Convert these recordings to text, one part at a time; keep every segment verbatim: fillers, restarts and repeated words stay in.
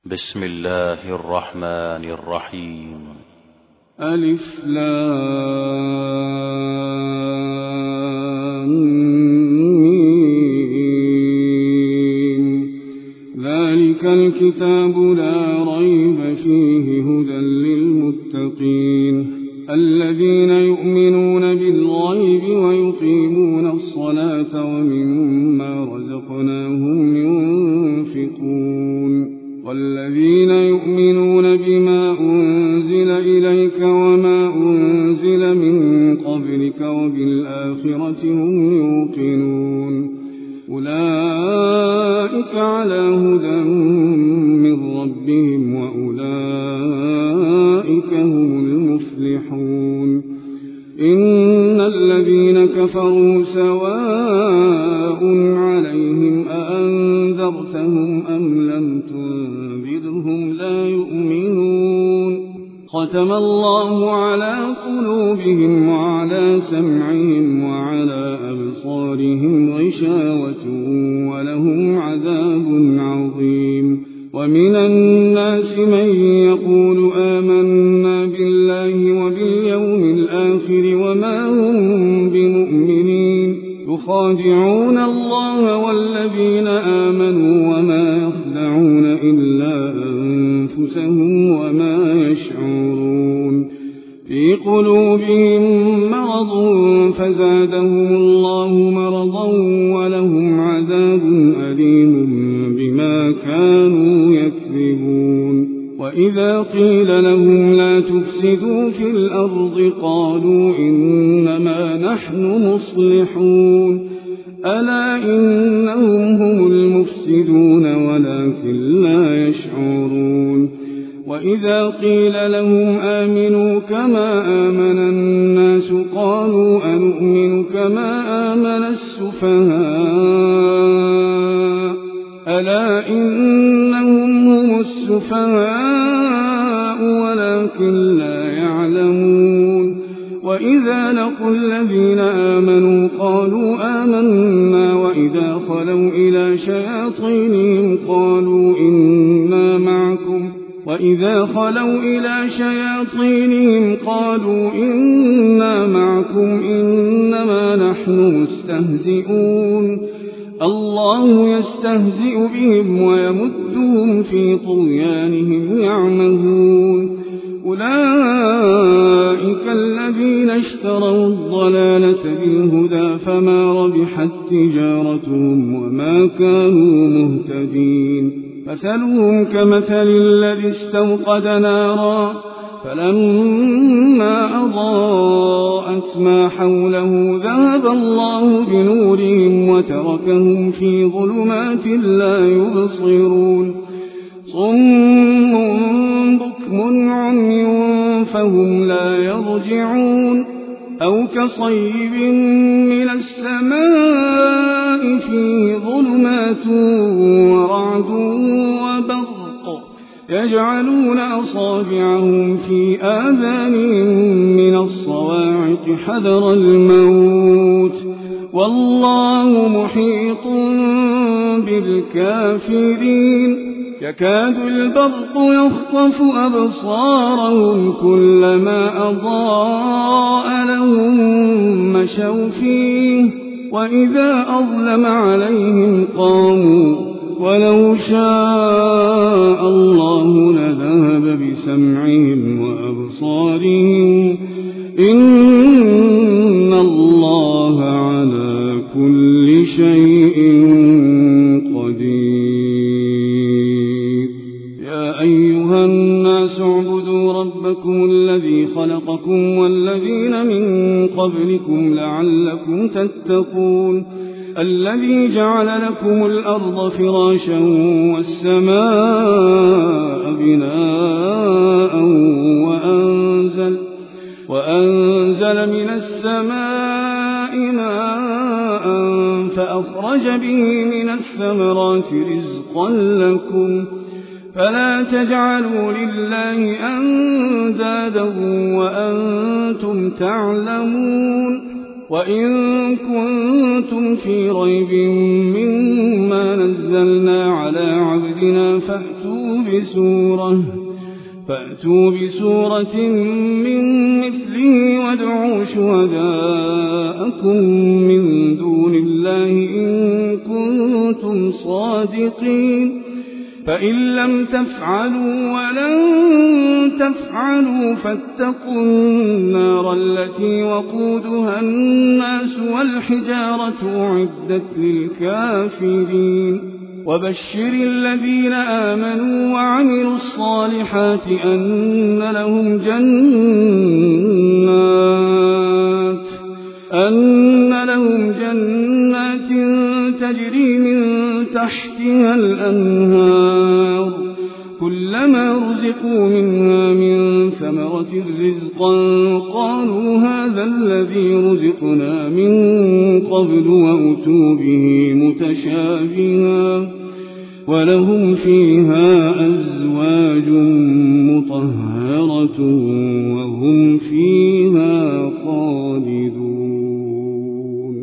بسم الله الرحمن الرحيم. ألف لام ميم. ذلك الكتاب لا ريب فيه هدى للمتقين الذين يؤمنون بالغيب ويقيمون الصلاة ومما رزقناهم ينفقون والذين يؤمنون بما أنزل إليك وما أنزل من قبلك وبالآخرة هم يوقنون أولئك على هدى من ربهم وأولئك هم المفلحون. إن الذين كفروا سواء عليهم أأنذرتهم أم لم تنذرهم لا يؤمنون. ختم الله على قلوبهم وعلى سمعهم وعلى أبصارهم غشاوة ولهم عذاب عظيم. ومن الناس من يقول آمنا بالله وباليوم الآخر وما هم بمؤمنين يخادعون الله والذين آمنوا وما يخدعون إلا أنفسهم وما يشعرون. في قلوبهم مرض فزادهم الله مرضا ولهم عذاب أليم بما كانوا يكذبون. وإذا قيل لهم لا تفسدوا في الأرض قالوا إنما نحن مصلحون ألا إنهم هم المفسدون ولكن لا يشعرون. وإذا قيل لهم آمنوا كما آمن الناس قالوا أنؤمن كما آمن السفهاء ألا إنهم هم السفهاء ولكن لا يعلمون. وإذا لقوا الذين آمنوا قالوا آمنا وإذا خلوا إلى شياطينهم قالوا إنا معكم وإذا خلوا إلى شياطينهم قالوا إنا معكم إنما نحن مستهزئون. الله يستهزئ بهم ويمدهم في طغيانهم يعمهون. أولئك الذين اشتروا الضلالة بالهدى فما ربحت تجارتهم وما كانوا مهتدين. مثلهم كمثل الذي استوقد نارا فلما أضاءت ما حوله ذهب الله بنورهم وتركهم في ظلمات لا يبصرون. صم بكم عمي فهم لا يرجعون. أو كصيب من السماء فيه ظلمات ورعد وبرق يجعلون أصابعهم في آذانهم من الصواعق حذر الموت والله محيط بالكافرين. يكاد البرق يخطف أبصارهم كلما أضاء لهم مشوا فيه وإذا أظلم عليهم قاموا ولو شاء الله لذهب بسمعهم وأبصارهم إن الله على كل شيء قدير. يا أيها الناس اعبدوا ربكم الذي خلقكم والذين من قبلكم لعلكم تتقون الذي جعل لكم الأرض فراشا والسماء بناء وأنزل, وأنزل من السماء ماء فأخرج به من الثمرات رزقا لكم فلا تجعلوا لله أندادا وأنتم تعلمون. وإن كنتم في ريب مما نزلنا على عبدنا فأتوا بسورة فأتوا بسورة من مثله وادعوا شهداءكم من دون الله إن كنتم صادقين فإن لم تفعلوا ولن تفعلوا فاتقوا النار التي وقودها الناس والحجارة أعدت للكافرين وبشر الذين آمنوا وعملوا الصالحات أن لهم جنات أن لهم جنات تجري من تحتها الأنهار كلما رزقوا منها من ثمرة رزقا قالوا هذا الذي رزقنا من قبل وأتوا به متشابها ولهم فيها أزواج مطهرة وهم فيها خالدون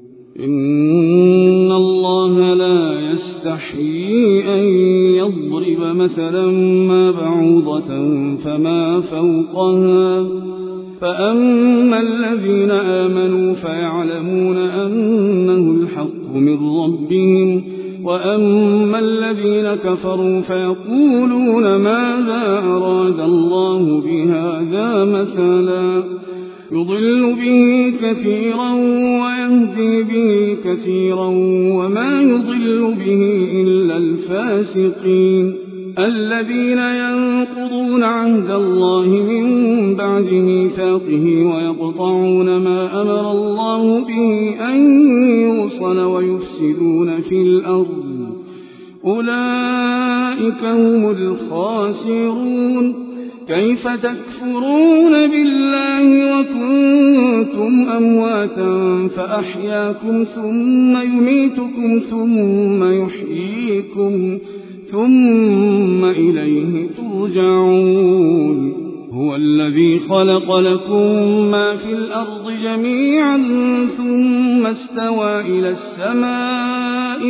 إن الله لا يستحيي أن يضرب مثلا ما بعوضة فما فوقها فأما الذين آمنوا فيعلمون أنه الحق من ربهم وأما الذين كفروا فيقولون ماذا أراد الله بهذا مثلا يضل به كثيرا ويهدي به كثيرا وما يضل به إلا الفاسقين الذين ينقضون عهد الله من بعد ميثاقه ويقطعون ما أمر الله به أن يوصل ويفسدون في الأرض أولئك هم الخاسرون كيف تكفرون بالله وكنتم أمواتا فأحياكم ثم يميتكم ثم يحييكم ثم إليه ترجعون هو الذي خلق لكم ما في الأرض جميعا ثم استوى إلى السماء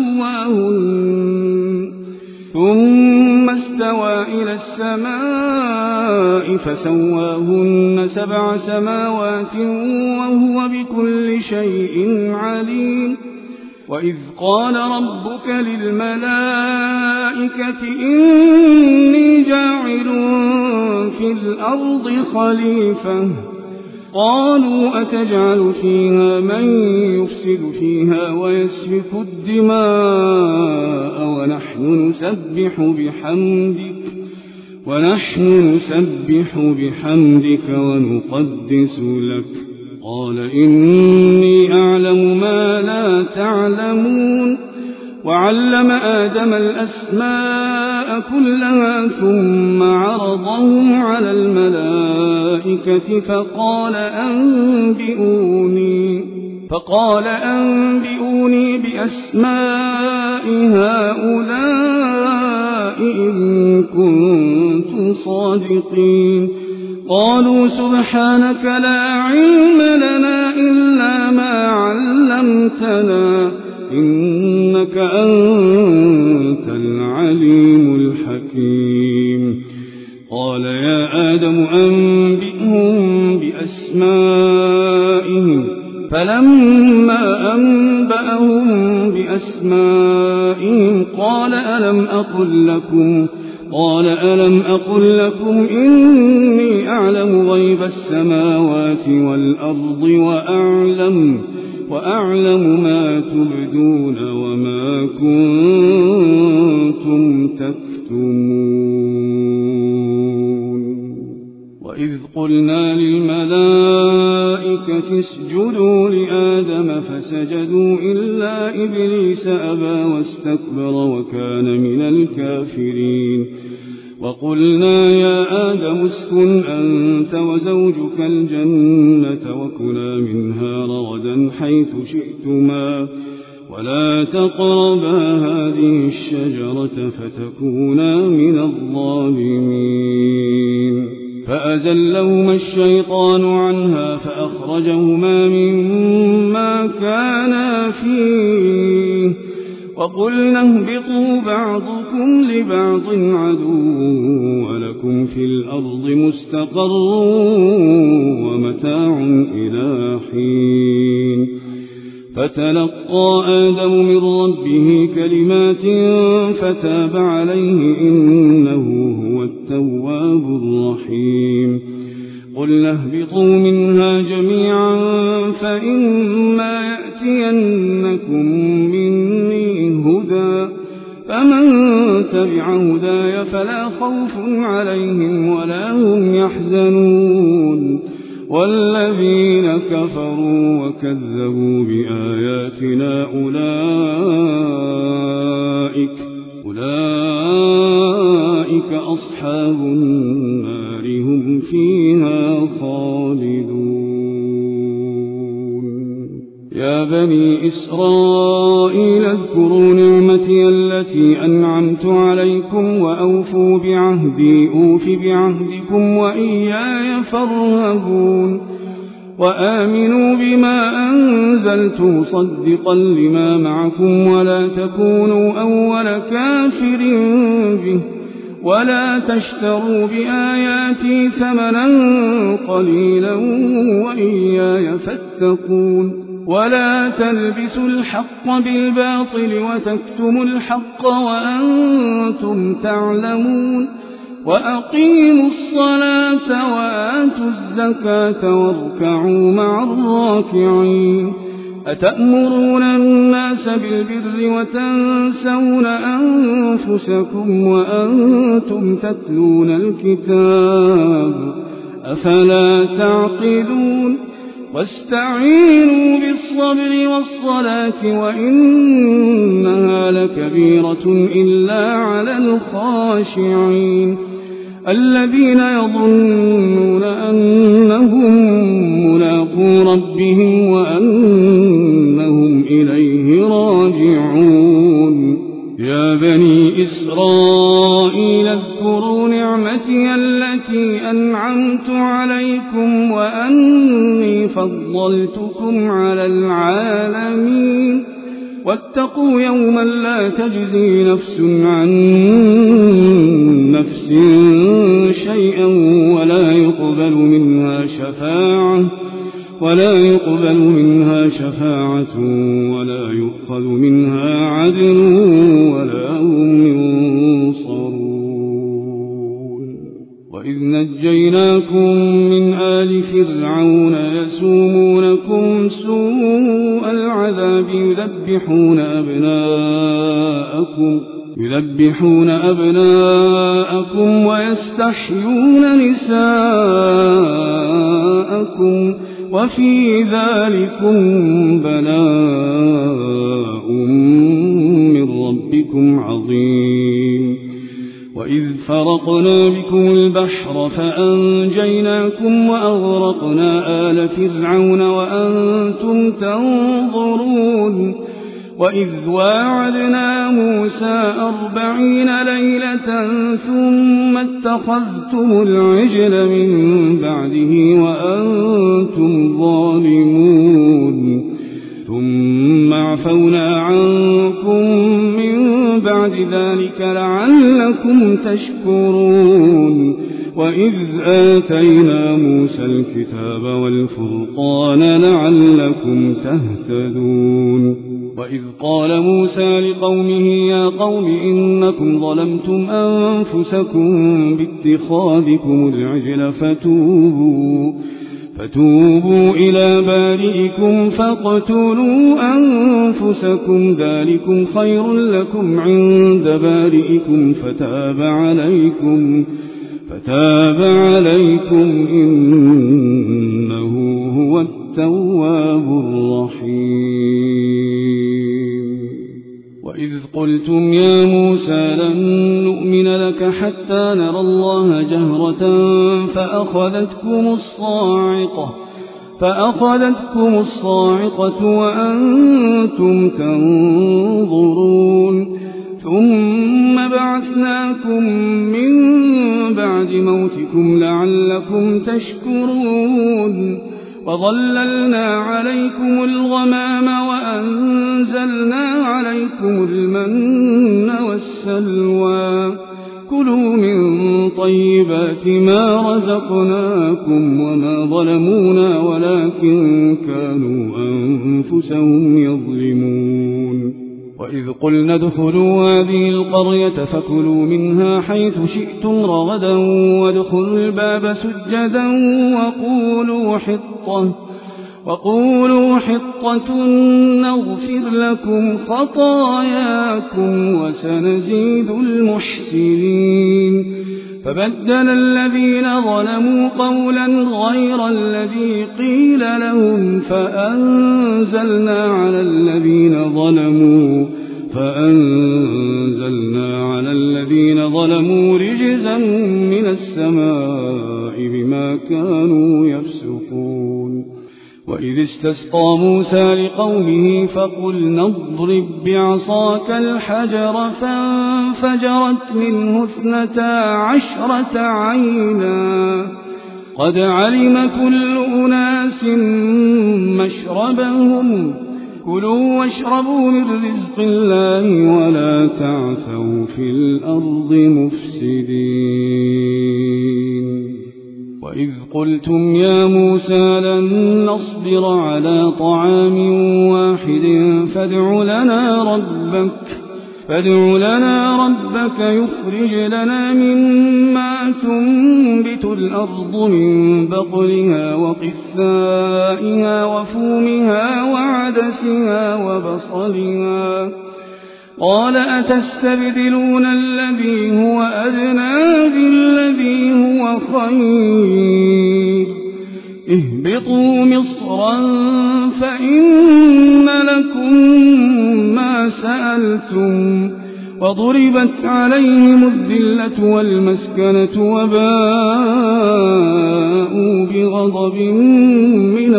فسواهن ثم استوى إلى السماء فسواهن سبع سماوات وهو بكل شيء عليم وإذ قال ربك للملائكة إني جاعل في الأرض خليفة قالوا أتجعل فيها من يفسد فيها ويسفك الدماء ونحن نسبح بحمدك ونحن نسبح بحمدك ونقدس لك قال إني أعلم ما لا تعلمون وعلم آدم الأسماء كلها ثم عرضهم على الملائكة فقال أنبئوني فقال أنبئوني بأسماء هؤلاء إن كنتم صادقين قالوا سبحانك لا علم لنا إلا ما علمتنا إنك أنت العليم الحكيم قال يا آدم أنبئهم بأسمائهم فلما أنبأهم بأسمائهم قال ألم أقل لكم قال ألم أقل لكم إني أعلم غيب السماوات والأرض وأعلم وأعلم ما تبدون وما كنتم تكتمون وإذ قلنا للملائكة اسجدوا لآدم فسجدوا إلا إبليس أبى واستكبر وكان من الكافرين وقلنا يا آدم اسكن أنت وزوجك الجنة وكلا منها رغدا حيث شئتما ولا تقربا هذه الشجرة فتكونا من الظالمين فأزلهما الشيطان عنها فأخرجهما مما كانا فيه وقلنا اهبطوا بعضكم لبعض عدو ولكم في الأرض مستقر ومتاع إلى حين فتلقى آدم من ربه كلمات فتاب عليه إنه هو التواب الرحيم قلنا اهبطوا منها جميعا فإما يأتينكم مني هدى فمن تبع هداي فلا خوف عليهم ولا هم يحزنون والذين كفروا وكذبوا بآياتنا أولئك أولئك أصحاب النار هم فيها خالدون يا بني إسرائيل اذكروا نعمتي التي أنعمت عليكم وأوفوا بعهدي أوف بعهدكم وإياي فارهبون وآمنوا بما أنزلت مصدقا لما معكم ولا تكونوا أول كافر به ولا تشتروا بآياتي ثمنا قليلا وإياي فاتقون ولا تلبسوا الحق بالباطل وتكتموا الحق وأنتم تعلمون وأقيموا الصلاة وآتوا الزكاة واركعوا مع الراكعين أتأمرون الناس بالبر وتنسون أنفسكم وأنتم تتلون الكتاب أفلا تعقلون واستعينوا بالصبر والصلاة وإنها لكبيرة إلا على الخاشعين الذين يظنون أنهم ملاقو ربهم وأنهم إليه راجعون يا بني إسرائيل اذكروا نعمتي التي أنعمت عليكم وأني فضلتكم على العالمين واتقوا يوما لا تجزي نفس عن نفس شيئا ولا يقبل منها شفاعة ولا يقبل منها شفاعة ولا يؤخذ منها عدل ولا هم ينصرون وإذ نجيناكم من آل فرعون يسومونكم سوء العذاب يذبحون أبناءكم يذبحون أبناءكم ويستحيون نساءكم وفي ذلكم بلاء من ربكم عظيم وإذ فرقنا بكم البحر فأنجيناكم وأغرقنا آل فرعون وأنتم تنظرون وإذ واعدنا موسى أربعين ليلة ثم اتخذتم العجل من بعده وأنتم ظالمون ثم عفونا عنكم من بعد ذلك لعلكم تشكرون وإذ آتينا موسى الكتاب والفرقان لعلكم تهتدون وإذ قال موسى لقومه يا قوم إنكم ظلمتم أنفسكم باتخاذكم العجل فتوبوا فتوبوا إلى بارئكم فاقتلوا أنفسكم ذلكم خير لكم عند بارئكم فتاب عليكم فتاب عليكم إنه هو التواب الرحيم وإذ قلتم يا موسى لن نؤمن لك حتى نرى الله جهرة فأخذتكم الصاعقة فأخذتكم الصاعقة وأنتم تنظرون ثم بعثناكم من بعد موتكم لعلكم تشكرون وظللنا عليكم الغمام وأنزلنا عليكم المن والسلوى كلوا من طيبات ما رزقناكم وما ظلمونا ولكن كانوا أنفسهم يظلمون وإذ قلنا ادخلوا هذه القرية فكلوا منها حيث شئتم رغدا وادخلوا الباب سجدا وقولوا حطة وقولوا حطة نغفر لكم خطاياكم وسنزيد المحسنين فبدل الذين ظلموا قولا غير الذي قيل لهم فأنزلنا على الذين ظلموا فأنزلنا على الذين ظلموا رجزا من السماء بما كانوا يفسقون وإذ استسقى موسى لقومه فقلنا اضرب بعصاك الحجر فانفجرت منه اثنتا عشرة عينا قد علم كل أناس مشربهم كلوا واشربوا من رزق الله ولا تعثوا في الأرض مفسدين وإذ قلتم يا موسى لن نصبر على طعام واحد فادع لنا ربك فادع لنا ربك يخرج لنا مما تنبت الأرض من بقلها وقثائها وفومها وعدسها وبصلها قال أتستبدلون الذي هو أدنى بالذي هو خير اهبطوا مصرا فإن لكم ما سألتم وضربت عليهم الذلة والمسكنة وباءوا بغضب من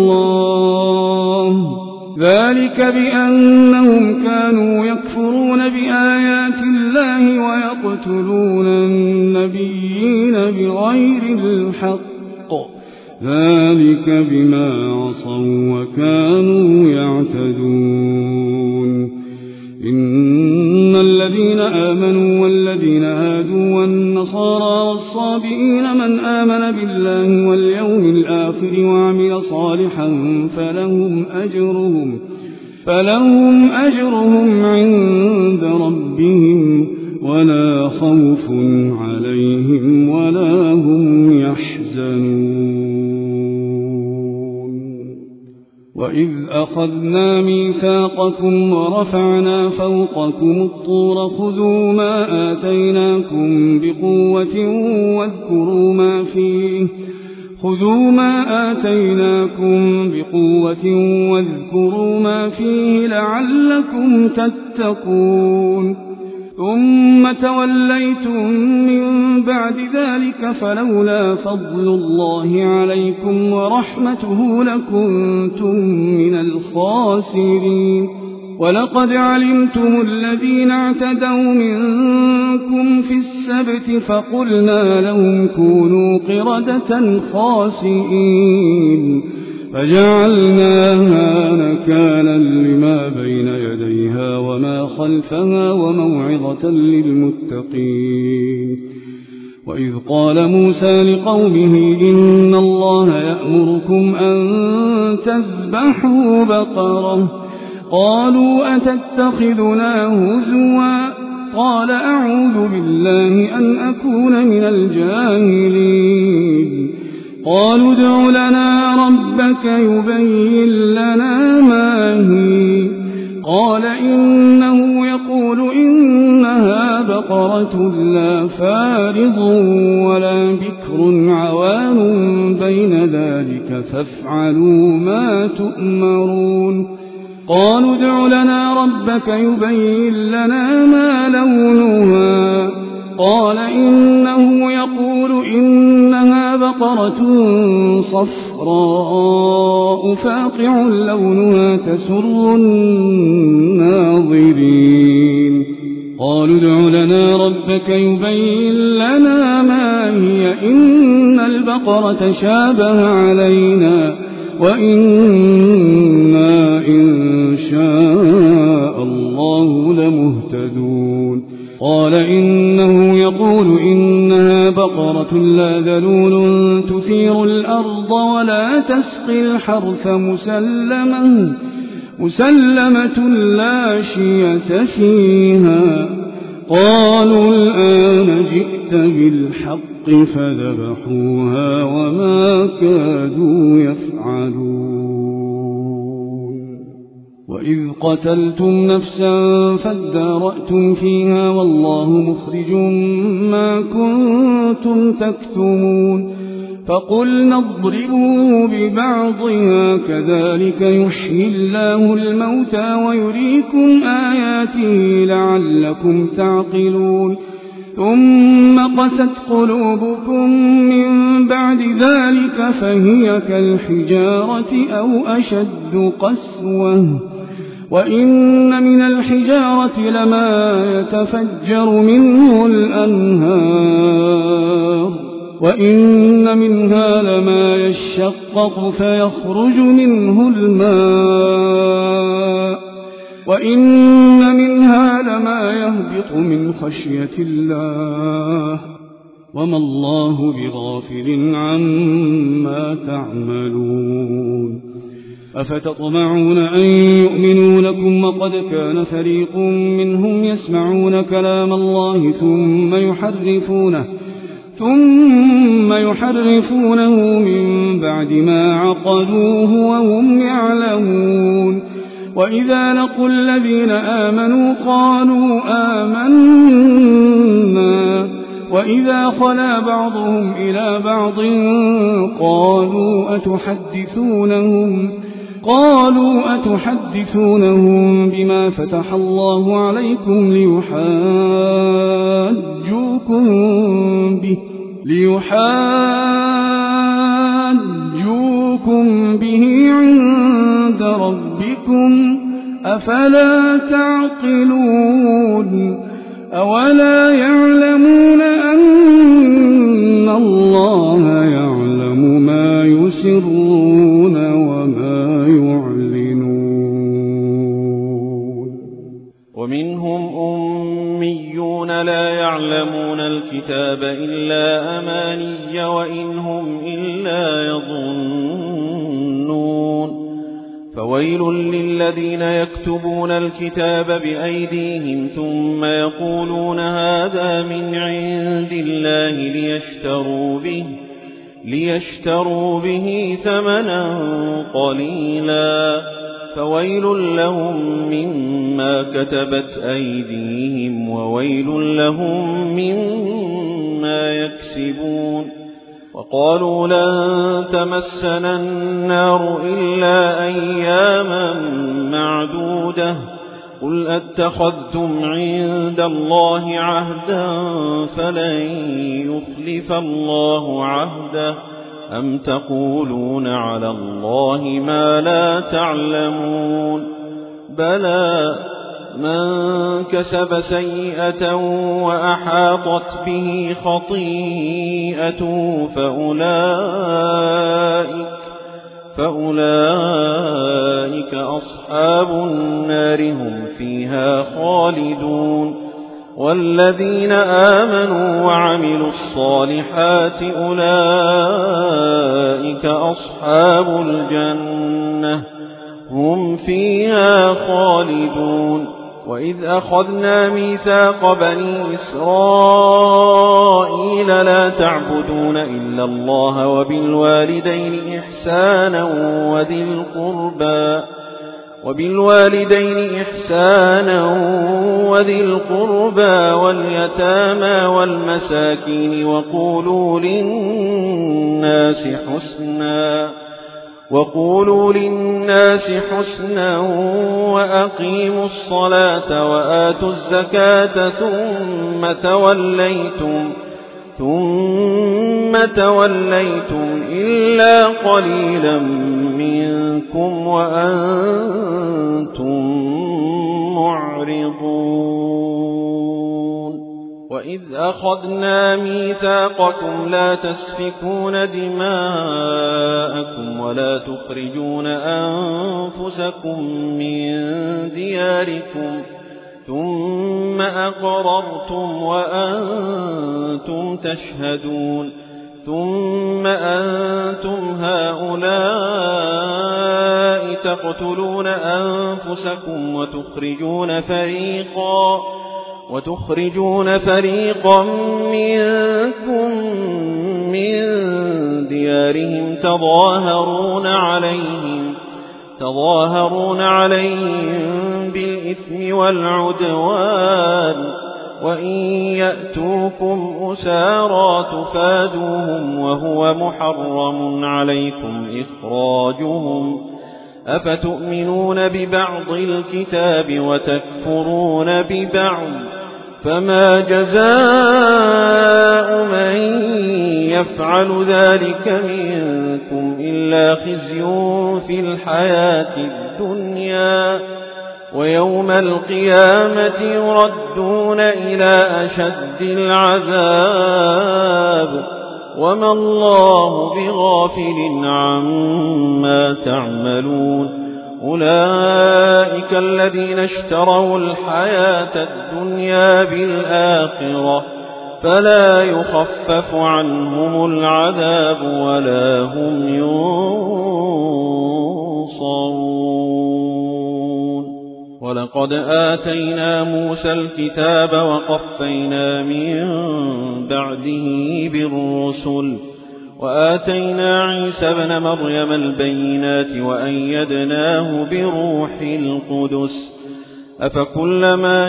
الله ذلك بأنهم كانوا يكفرون بآيات الله ويقتلون النبيين بغير الحق ذلك بما عصوا وكانوا يعتدون إن الذين آمنوا والذين هادوا والنصارى والصابئين من آمن بالله واليوم الآخر وعمل صالحا فلهم أجرهم فلهم أجرهم عند ربهم ولا خوف عليهم ولا هم يحزنون وإذ أخذنا ميثاقكم ورفعنا فوقكم الطور خذوا ما آتيناكم بقوة واذكروا ما فيه خذوا ما آتيناكم بقوة واذكروا ما فيه لعلكم تتقون ثم توليتم من بعد ذلك فلولا فضل الله عليكم ورحمته لكنتم من الخاسرين ولقد علمتم الذين اعتدوا منكم في السبت فقلنا لهم كونوا قردة خاسئين فجعلناها نكالا لما بين يديها وما خلفها وموعظة للمتقين وإذ قال موسى لقومه إن الله يأمركم أن تذبحوا بقرة قالوا أتتخذنا هزوا قال أعوذ بالله أن أكون من الجاهلين قالوا ادع لنا ربك يبين لنا ما هي قال إنه يقول إنها بقرة لا فارض ولا بكر عوان بين ذلك فافعلوا ما تؤمرون قالوا ادع لنا ربك يبين لنا ما لونها قال إنه يقول إنها بقرة صفراء فاقع لونها تسر الناظرين قالوا ادع لنا ربك يبين لنا ما هي إن البقرة شابه علينا وإنا إن شاء الله لمهتدون قال إنه يقول إنها بقرة لا ذلول تثير الأرض ولا تسقي الحرث مسلمة مسلمة لا شية فيها قالوا الآن جئت بالحق فذبحوها وما كادوا يفعلون وإذ قتلتم نفسا فادارأتم فيها والله مخرج ما كنتم تكتمون فقلنا اضربوا ببعضها كذلك يحيي الله الموتى ويريكم آياته لعلكم تعقلون ثم قست قلوبكم من بعد ذلك فهي كالحجارة أو أشد قسوة وإن من الحجارة لما يتفجر منه الأنهار وإن منها لما يشقق فيخرج منه الماء وإن منها لما يهبط من خشية الله وما الله بغافل عما تعملون أفتطمعون أن يؤمنوا لكم وقد كان فريق منهم يسمعون كلام الله ثم يحرفونه ثم يحرفونه من بعد ما عقلوه وهم يعلمون وإذا لقوا الذين آمنوا قالوا آمنا وإذا خلا بعضهم إلى بعض قالوا أتحدثونهم قالوا أتحدثونهم بما فتح الله عليكم ليحاجوكم به ليحاجوكم به عند ربكم أفلا تعقلون أولا يعلمون أن الله يعلم ما يسرون وما يعلنون ومنهم أميون لا يعلمون الكتاب إلا أماني وإن هم إلا يظنون فويل للذين يكتبون الكتاب بأيديهم ثم يقولون هذا من عند الله ليشتروا به ليشتروا به ثمنا قليلا فويل لهم مما كتبت أيديهم وويل لهم مما يكسبون وقالوا لن تمسنا النار إلا أياما معدودة قل أتخذتم عند الله عهدا فلن يخلف الله عهده أم تقولون على الله ما لا تعلمون بلى من كسب سيئة وأحاطت به خطيئته فأولئك, فأولئك أصحاب النار هم فيها خالدون والذين آمنوا وعملوا الصالحات أولئك أصحاب الجنة هم فيها خالدون وإذ أخذنا ميثاق بني إسرائيل لا تعبدون إلا الله وبالوالدين إحسانا وذي القربى وبالوالدين إحسانا وذي القربى واليتامى والمساكين وقولوا للناس حسنا وقولوا للناس حسنا وأقيموا الصلاة وآتوا الزكاة ثم توليتم ثم توليتم إلا قليلا منكم وأنتم معرضون. وإذ أخذنا ميثاقكم لا تسفكون دماءكم ولا تخرجون أنفسكم من دياركم ثم أقررتم وأنتم تشهدون ثم أنتم هؤلاء تقتلون أنفسكم وتخرجون فريقا وتخرجون فريقا منكم من ديارهم تظاهرون عليهم تظاهرون عليهم بالإثم والعدوان وإن يأتوكم أسارى تفادوهم وهو محرم عليكم إخراجهم أفتؤمنون ببعض الكتاب وتكفرون ببعض فما جزاء من يفعل ذلك منكم إلا خزي في الحياة الدنيا ويوم القيامة يردون إلى أشد العذاب وما الله بغافل عما تعملون أولئك الذين اشتروا الحياة الدنيا بالآخرة فلا يخفف عنهم العذاب ولا هم ينصرون ولقد آتينا موسى الكتاب وقفينا من بعده بالرسل وآتينا عيسى ابن مريم البينات وأيدناه بروح القدس أفكلما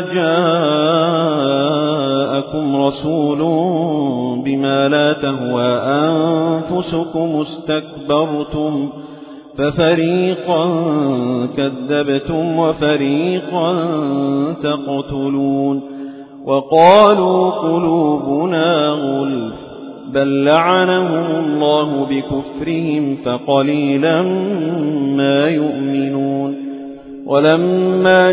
جاءكم رسول بما لا تهوى أنفسكم استكبرتم ففريقا كذبتم وفريقا تقتلون وقالوا قلوبنا غلف بل لعنهم الله بكفرهم فقليلا ما يؤمنون ولما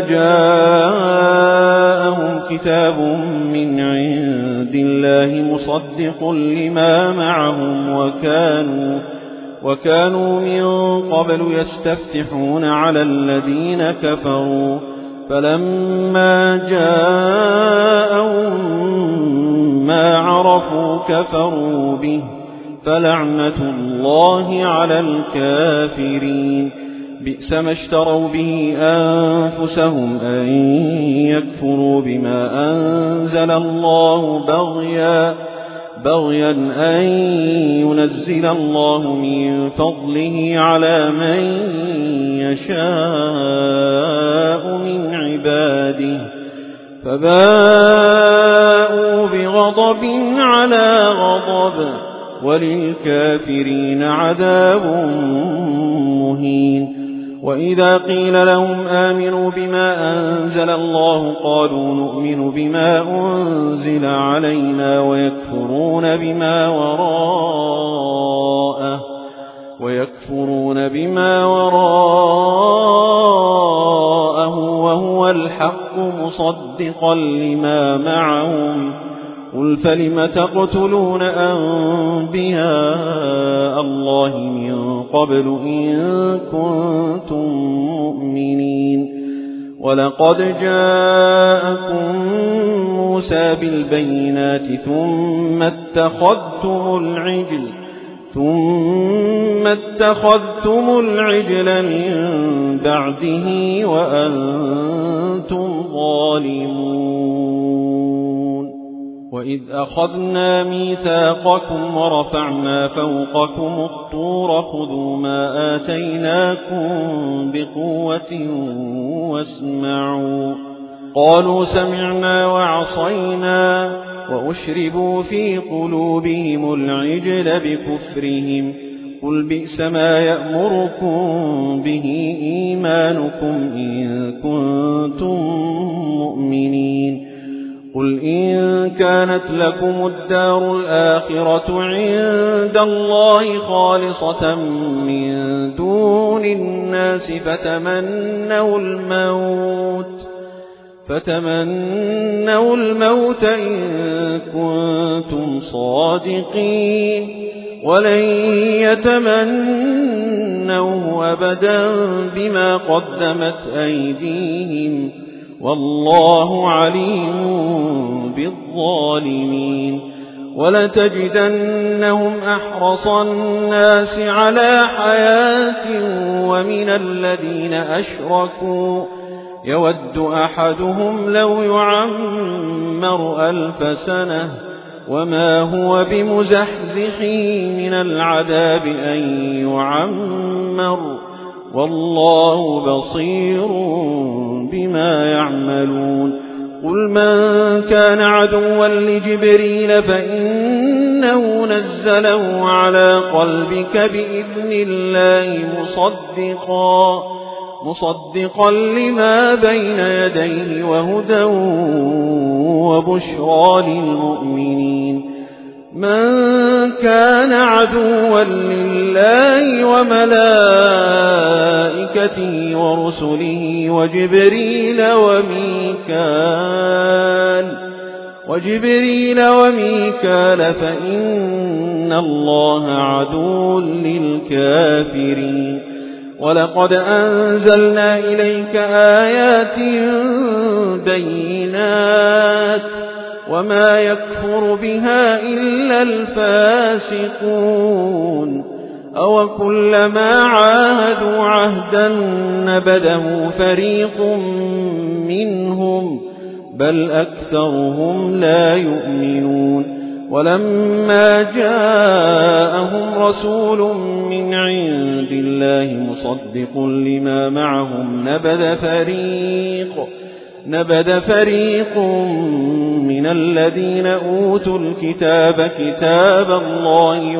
جاءهم كتاب من عند الله مصدق لما معهم وكانوا وكانوا من قبل يستفتحون على الذين كفروا فلما جاءهم ما عرفوا كفروا به فلعنة الله على الكافرين بئس ما اشتروا به أنفسهم أن يكفروا بما أنزل الله بغيا بغيا أن ينزل الله من فضله على من يشاء من عباده فباءوا بغضب على غضب وللكافرين عذاب مهين وإذا قيل لهم آمنوا بما أنزل الله قالوا نؤمن بما أنزل علينا ويكفرون بما وراءه ويكفرون بما وراءه وهو الحق مصدقا لما معهم قل فلم تقتلون أنبياء الله من قبل إن كنتم مؤمنين ولقد جاءكم موسى بالبينات ثم اتخذتم العجل ثم اتخذتم العجل من بعده وأنتم ظالمون وإذ أخذنا ميثاقكم ورفعنا فوقكم الطور خذوا ما آتيناكم بقوة واسمعوا قالوا سمعنا وعصينا وأشربوا في قلوبهم العجل بكفرهم قل بئس ما يأمركم به إيمانكم إن كنتم مؤمنين قل إن كانت لكم الدار الآخرة عند الله خالصة من دون الناس فتمنوا الموت فتمنوا الموت إن كنتم صادقين ولن يتمنوه أبدا بما قدمت أيديهم والله عليم بالظالمين. ولتجدنهم أحرص الناس على حياة ومن الذين أشركوا يود أحدهم لو يعمر ألف سنة وما هو بمزحزحه من العذاب أن يعمر والله بصير بما يعملون. قل من كان عدوا لجبريل فإنه نزله على قلبك بإذن الله مصدقا مصدقا لما بين يديه وهدى وبشرى للمؤمنين. من كان عدوا لله وملائكته ورسله وجبريل وميكال وجبريل وميكال فإن الله عدو للكافرين. ولقد أنزلنا إليك آيات بينات وما يكفر بها إلا الفاسقون. أو كلما عاهدوا عهدا نبذه فريق منهم بل أكثرهم لا يؤمنون. ولما جاءهم رسول من عند الله مصدق لما معهم نبذ فريق نبذ فريق من الذين أوتوا الكتاب كتاب الله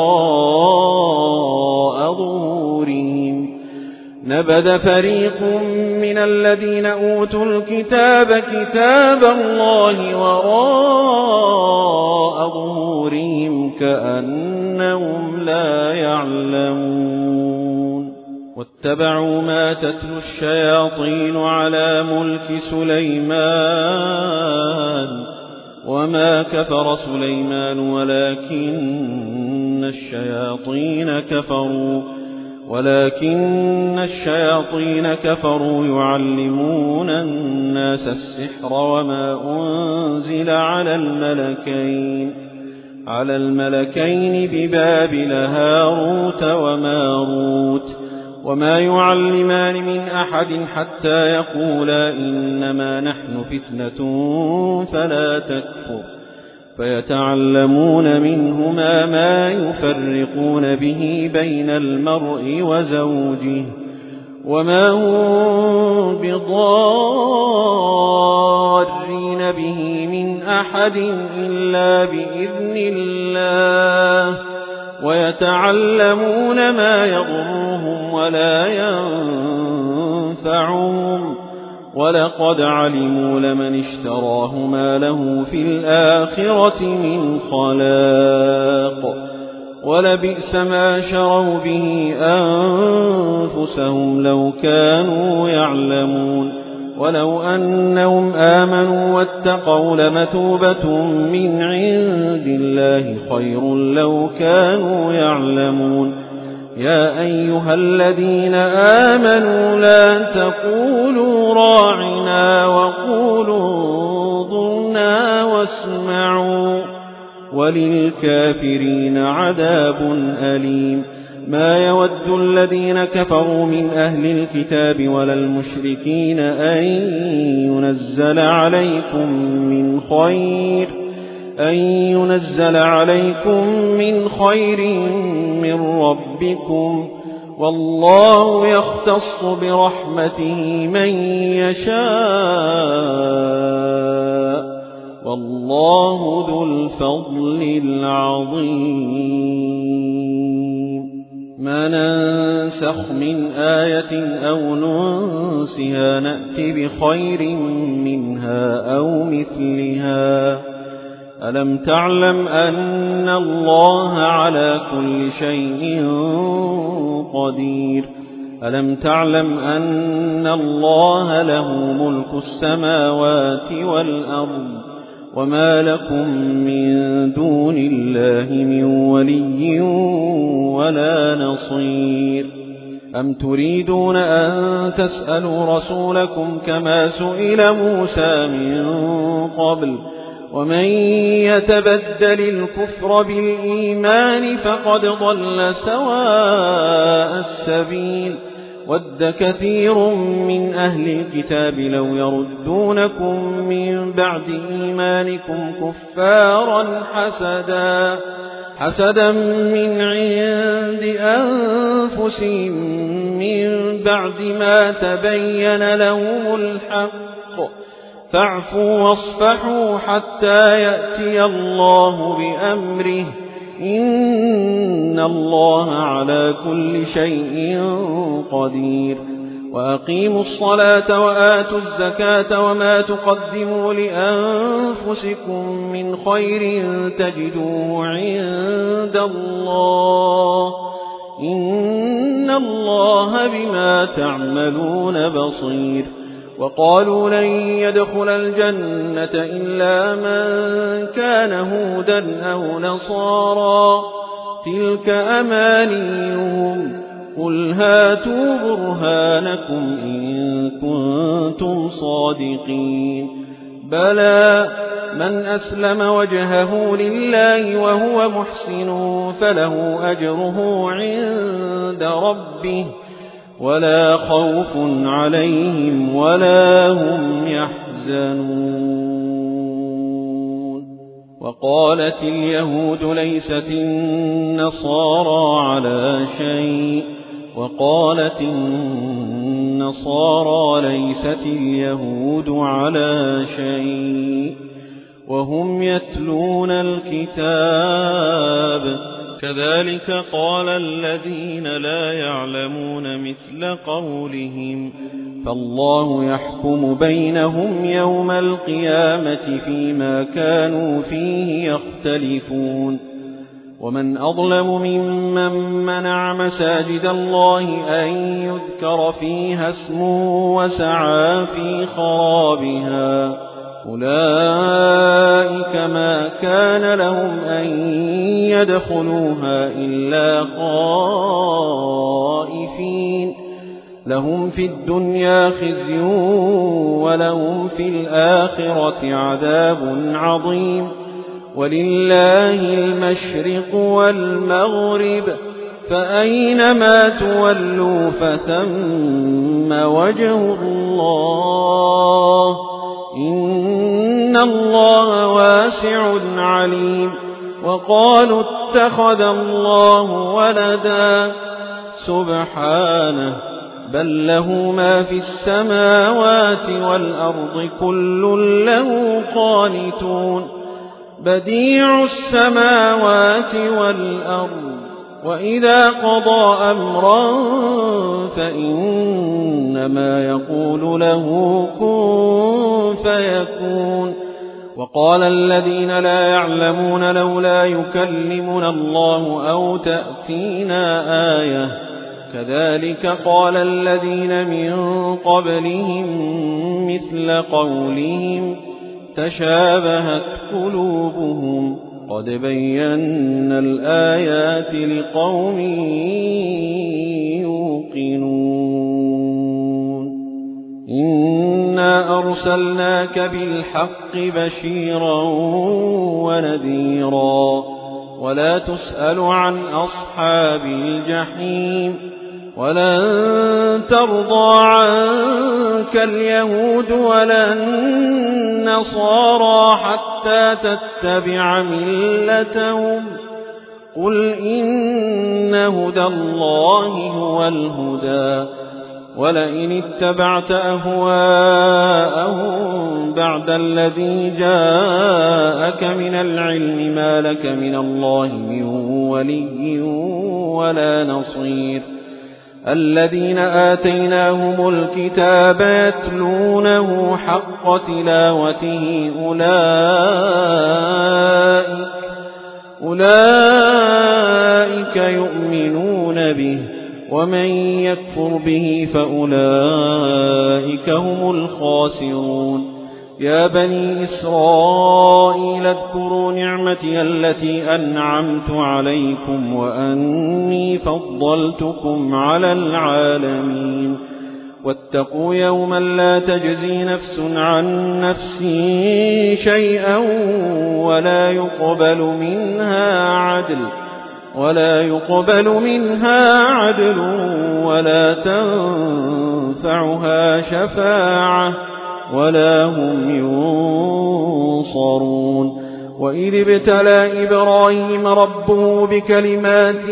وراء ظهورهم نبذ فريق من الذين أوتوا الكتاب كتاب الله وراء ظهورهم كأنهم لا يعلمون. واتبعوا ما تتلو الشياطين على ملك سليمان وما كفر سليمان ولكن الشياطين كفروا ولكن الشياطين كفروا يعلمون الناس السحر وما أنزل على الملكين على الملكين ببابل هاروت وماروت وما يعلمان من أحد حتى يقولا إنما نحن فتنة فلا تكفر فيتعلمون منهما ما يفرقون به بين المرء وزوجه وما هم بضارين به من أحد إلا بإذن الله ويتعلمون ما يضرهم ولا ينفعهم ولقد علموا لمن اشتراه ما له في الآخرة من خلاق ولبئس ما شروا به أنفسهم لو كانوا يعلمون. ولو أنهم آمنوا واتقوا لمثوبة من عند الله خير لو كانوا يعلمون. يا أيها الذين آمنوا لا تقولوا راعنا وقولوا انظرنا واسمعوا وللكافرين عذاب أليم. ما يود الذين كفروا من أهل الكتاب ولا المشركين أن ينزل عليكم من خير أن ينزل عليكم من خير من ربكم والله يختص برحمته من يشاء والله ذو الفضل العظيم. ما ننسخ من آية أو ننسها نأت بخير منها أو مثلها. ألم تعلم أن الله على كل شيء قدير. ألم تعلم أن الله له ملك السماوات والأرض وما لكم من دون الله من ولي ولا نصير أم تريدون أن تسألوا رسولكم كما سئل موسى من قبل ومن يتبدل الكفر بالإيمان فقد ضل سواء السبيل ود كثير من أهل الكتاب لو يردونكم من بعد إيمانكم كفارا حسدا حسدا من عند أنفسهم من بعد ما تبين لهم الحق فاعفوا واصفحوا حتى يأتي الله بأمره إن الله على كل شيء قدير وأقيموا الصلاة وآتوا الزكاة وما تقدموا لأنفسكم من خير تجدوه عند الله إن الله بما تعملون بصير وقالوا لن يدخل الجنة إلا من كان هودا أو نصارى تلك أمانيهم قل هاتوا برهانكم إن كنتم صادقين بلى من أسلم وجهه لله وهو محسن فله أجره عند ربه ولا خوف عليهم ولا هم يحزنون وقالت اليهود ليست النصارى على شيء وقالت النصارى ليست اليهود على شيء وهم يتلون الكتاب كذلك قال الذين لا يعلمون مثل قولهم فالله يحكم بينهم يوم القيامة فيما كانوا فيه يختلفون ومن أظلم ممن منع مساجد الله أن يذكر فيها اسمه وسعى في خرابها أولئك ما كان لهم أن يدخلوها إلا خائفين لهم في الدنيا خزي ولهم في الآخرة عذاب عظيم ولله المشرق والمغرب فأينما تولوا فثم وجه الله إن الله واسع عليم وقالوا اتخذ الله ولدا سبحانه بل له ما في السماوات والأرض كل له قانتون بديع السماوات والأرض وإذا قضى أمرا فإنما يقول له كن فيكون وقال الذين لا يعلمون لولا يكلمنا الله أو تأتينا آية كذلك قال الذين من قبلهم مثل قولهم تشابهت قلوبهم قد بينا الآيات لقوم يوقنون إنا أرسلناك بالحق بشيرا ونذيرا ولا تسأل عن أصحاب الجحيم ولن ترضى عنك اليهود ولا النصارى حتى تتبع ملتهم قل إن هدى الله هو الهدى ولئن اتبعت أهواءهم بعد الذي جاءك من العلم ما لك من الله من ولي ولا نصير الذين آتيناهم الكتاب يتلونه حق تلاوته أولئك, أولئك يؤمنون به ومن يكفر به فأولئك هم الخاسرون. يا بني إسرائيل اذكروا نعمتي التي أنعمت عليكم وأني فضلتكم على العالمين. واتقوا يوما لا تجزي نفس عن نفس شيئا ولا يقبل منها عدل ولا يقبل منها عدل ولا تنفعها شفاعة ولا هم ينصرون. وإذ ابتلى إبراهيم ربه بكلمات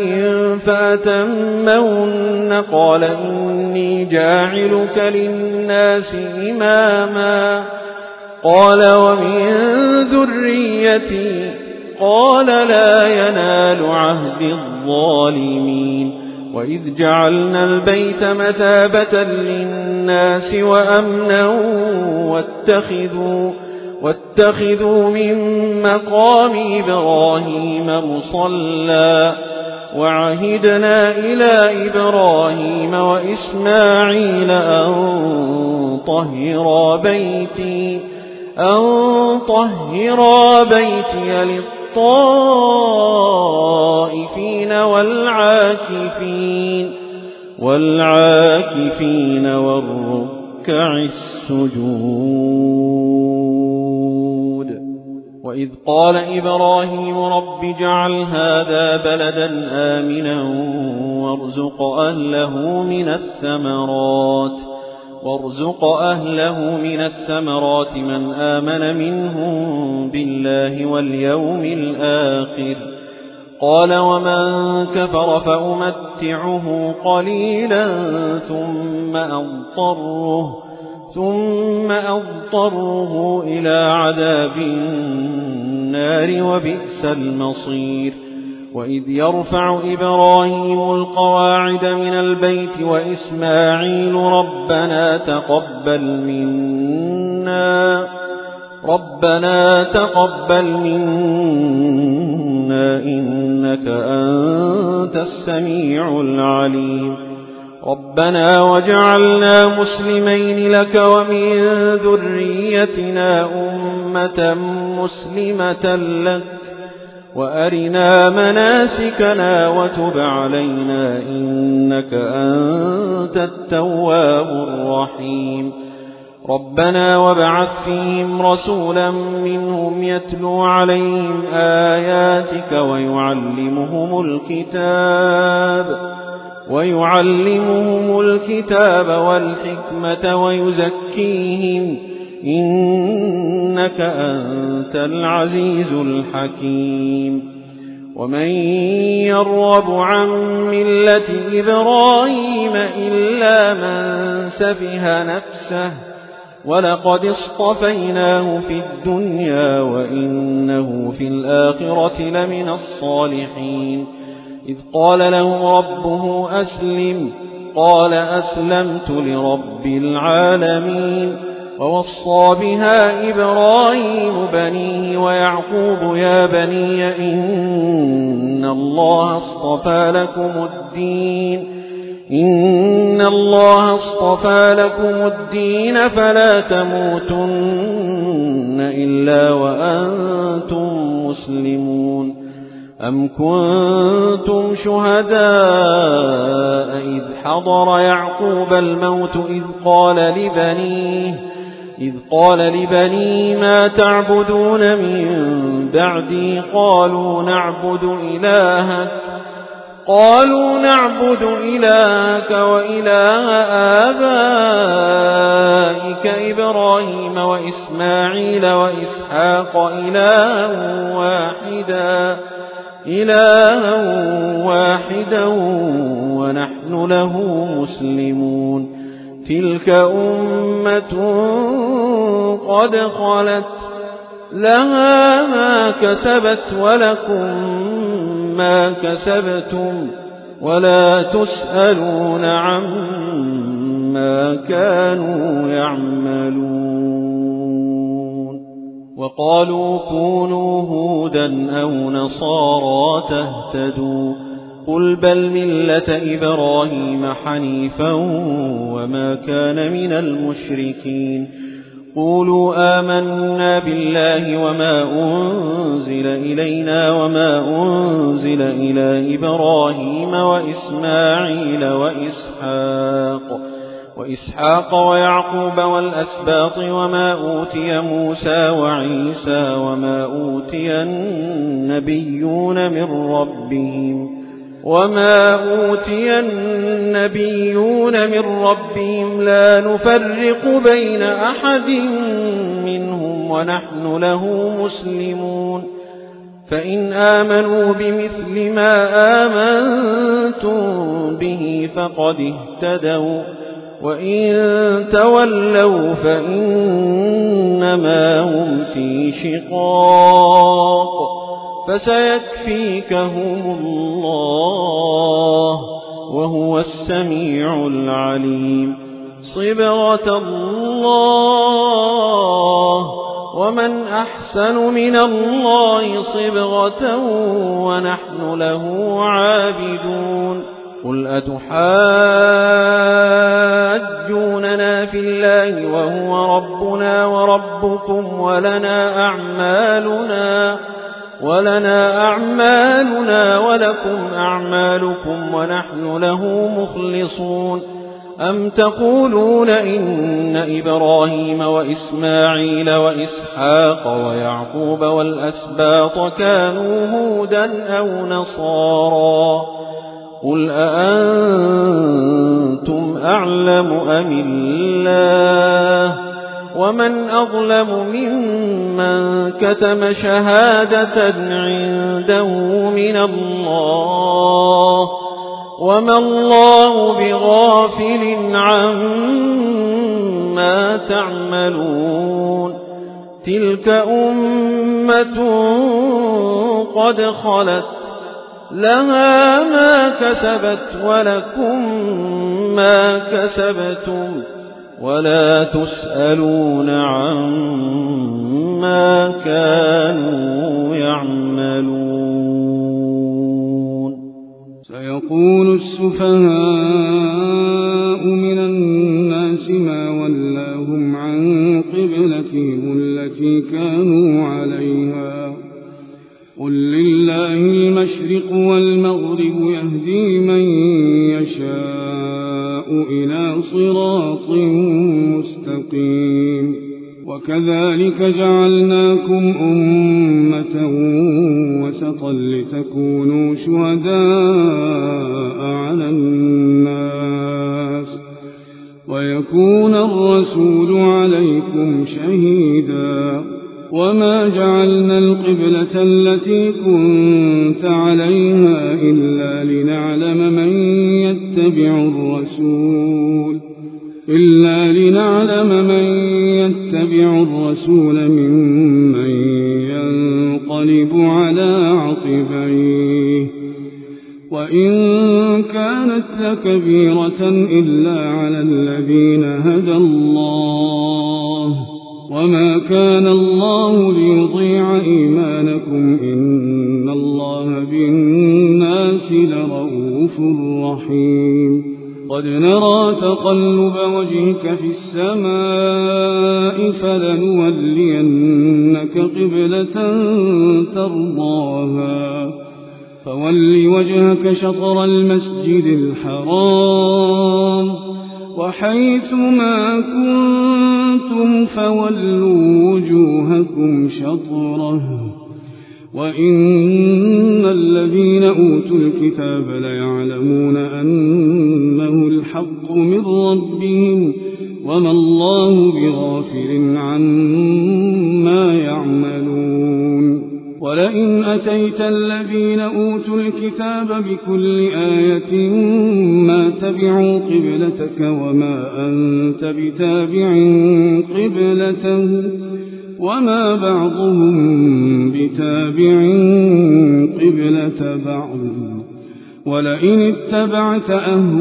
فأتمهن قال إني جاعلك للناس إماما قال ومن ذريتي قال لا ينال عهد الظالمين. وإذ جعلنا البيت مثابة للناس وأمنا واتخذوا, واتخذوا من مقام إبراهيم مصلى وعهدنا إلى إبراهيم وإسماعيل أن طهرا بيتي أن طهرا بيتي للطائفين والعاكفين والعاكفين والركع السجود. وإذ قال إبراهيم رب اجعل هذا بلدا آمنا وارزق أهله من الثمرات وارزق أهله من الثمرات من آمن منهم بالله واليوم الآخر قال ومن كفر فأمتعه قليلا ثم أضطره ثم أضطره إلى عذاب النار وبئس المصير. وإذ يرفع إبراهيم القواعد من البيت وإسماعيل ربنا تقبل منا ربنا تقبل منا إنك أنت السميع العليم. ربنا وجعلنا مسلمين لك ومن ذريتنا أمة مسلمة لك وأرنا مناسكنا وتب علينا إنك أنت التواب الرحيم. ربنا وابعث فيهم رسولا منهم يتلو عليهم آياتك ويعلمهم الكتاب ويعلمهم الكتاب والحكمة ويزكيهم إنك أنت العزيز الحكيم. ومن يرغب عن ملة إبراهيم إلا من سفه نفسه ولقد اصطفيناه في الدنيا وإنه في الآخرة لمن الصالحين. إذ قال له ربه أسلم قال أسلمت لرب العالمين. ووصى بها إبراهيم بنيه ويعقوب يا بني إن الله اصطفى لكم الدين إن الله اصطفى لكم الدين فلا تموتن إلا وأنتم مسلمون. أم كنتم شهداء إذ حضر يعقوب الموت إذ قال لبنيه إذ قال لبنيه ما تعبدون من بعدي قالوا نعبد إلهك قالوا نعبد إلهك وإله آبائك إبراهيم وإسماعيل وإسحاق إلها واحدا إلها واحدا ونحن له مسلمون. تلك أمة قد خلت لها ما كسبت ولكم ما كسبتم ولا تسألون عما كانوا يعملون. وقالوا كونوا هودا أو نصارى تهتدوا قل بل ملة إبراهيم حنيفا وما كان من المشركين قولوا آمنا بالله وما أنزل إلينا وما أنزل إلى إبراهيم وإسماعيل وإسحاق وإسحاق ويعقوب والأسباط وما أوتي موسى وعيسى وما أوتي النبيون من ربهم وما أوتي النبيون من ربهم لا نفرق بين أحد منهم ونحن له مسلمون فإن آمنوا بمثل ما آمنتم به فقد اهتدوا وإن تولوا فإنما هم في شقاق فسيكفيكهم الله وهو السميع العليم صبغة الله ومن أحسن من الله صبغة ونحن له عابدون قل أتحاجوننا في الله وهو ربنا وربكم ولنا أعمالنا ولنا أعمالنا ولكم أعمالكم ونحن له مخلصون أم تقولون إن إبراهيم وإسماعيل وإسحاق ويعقوب والأسباط كانوا هودا أو نصارى قل أأنتم أعلم أم الله ومن أظلم ممن كتم شهادة عنده من الله وما الله بغافل عما تعملون تلك أمة قد خلت لها ما كسبت ولكم ما كسبتم ولا تسألون عما كانوا يعملون سيقول السفهاء من الناس ما ولاهم عن قبلتهم التي كانوا عليها قل لله المشرق والمغرب يهدي من يشاء إلى صراط مستقيم وكذلك جعلناكم أمة وسطا لتكونوا شهداء على الناس ويكون الرسول عليكم شهيدا وما جعلنا القبلة التي كنت عليها إلا لنعلم من يتبع الرسول إلا لنعلم من يتبع الرسول ممن ينقلب على عقبيه وإن كانت لكبيرة إلا على الذين هدى الله وما كان الله ليضيع إيمانكم إن الله بالناس لرؤوف رحيم قد نرى تقلب وجهك في السماء فلنولينك قبلة ترضاها فول وجهك شطر المسجد الحرام وحيث ما كنتم فولوا وجوهكم شطره وإن الذين أوتوا الكتاب ليعلمون أنه الحق من ربهم وما الله بغافل عما يعملون ولئن أتيت الذين أوتوا الكتاب بكل آية ما تبعوا قبلتك وما أنت بتابع قبلته وما بعضهم بتابع قبلة بعض ولئن اتبعت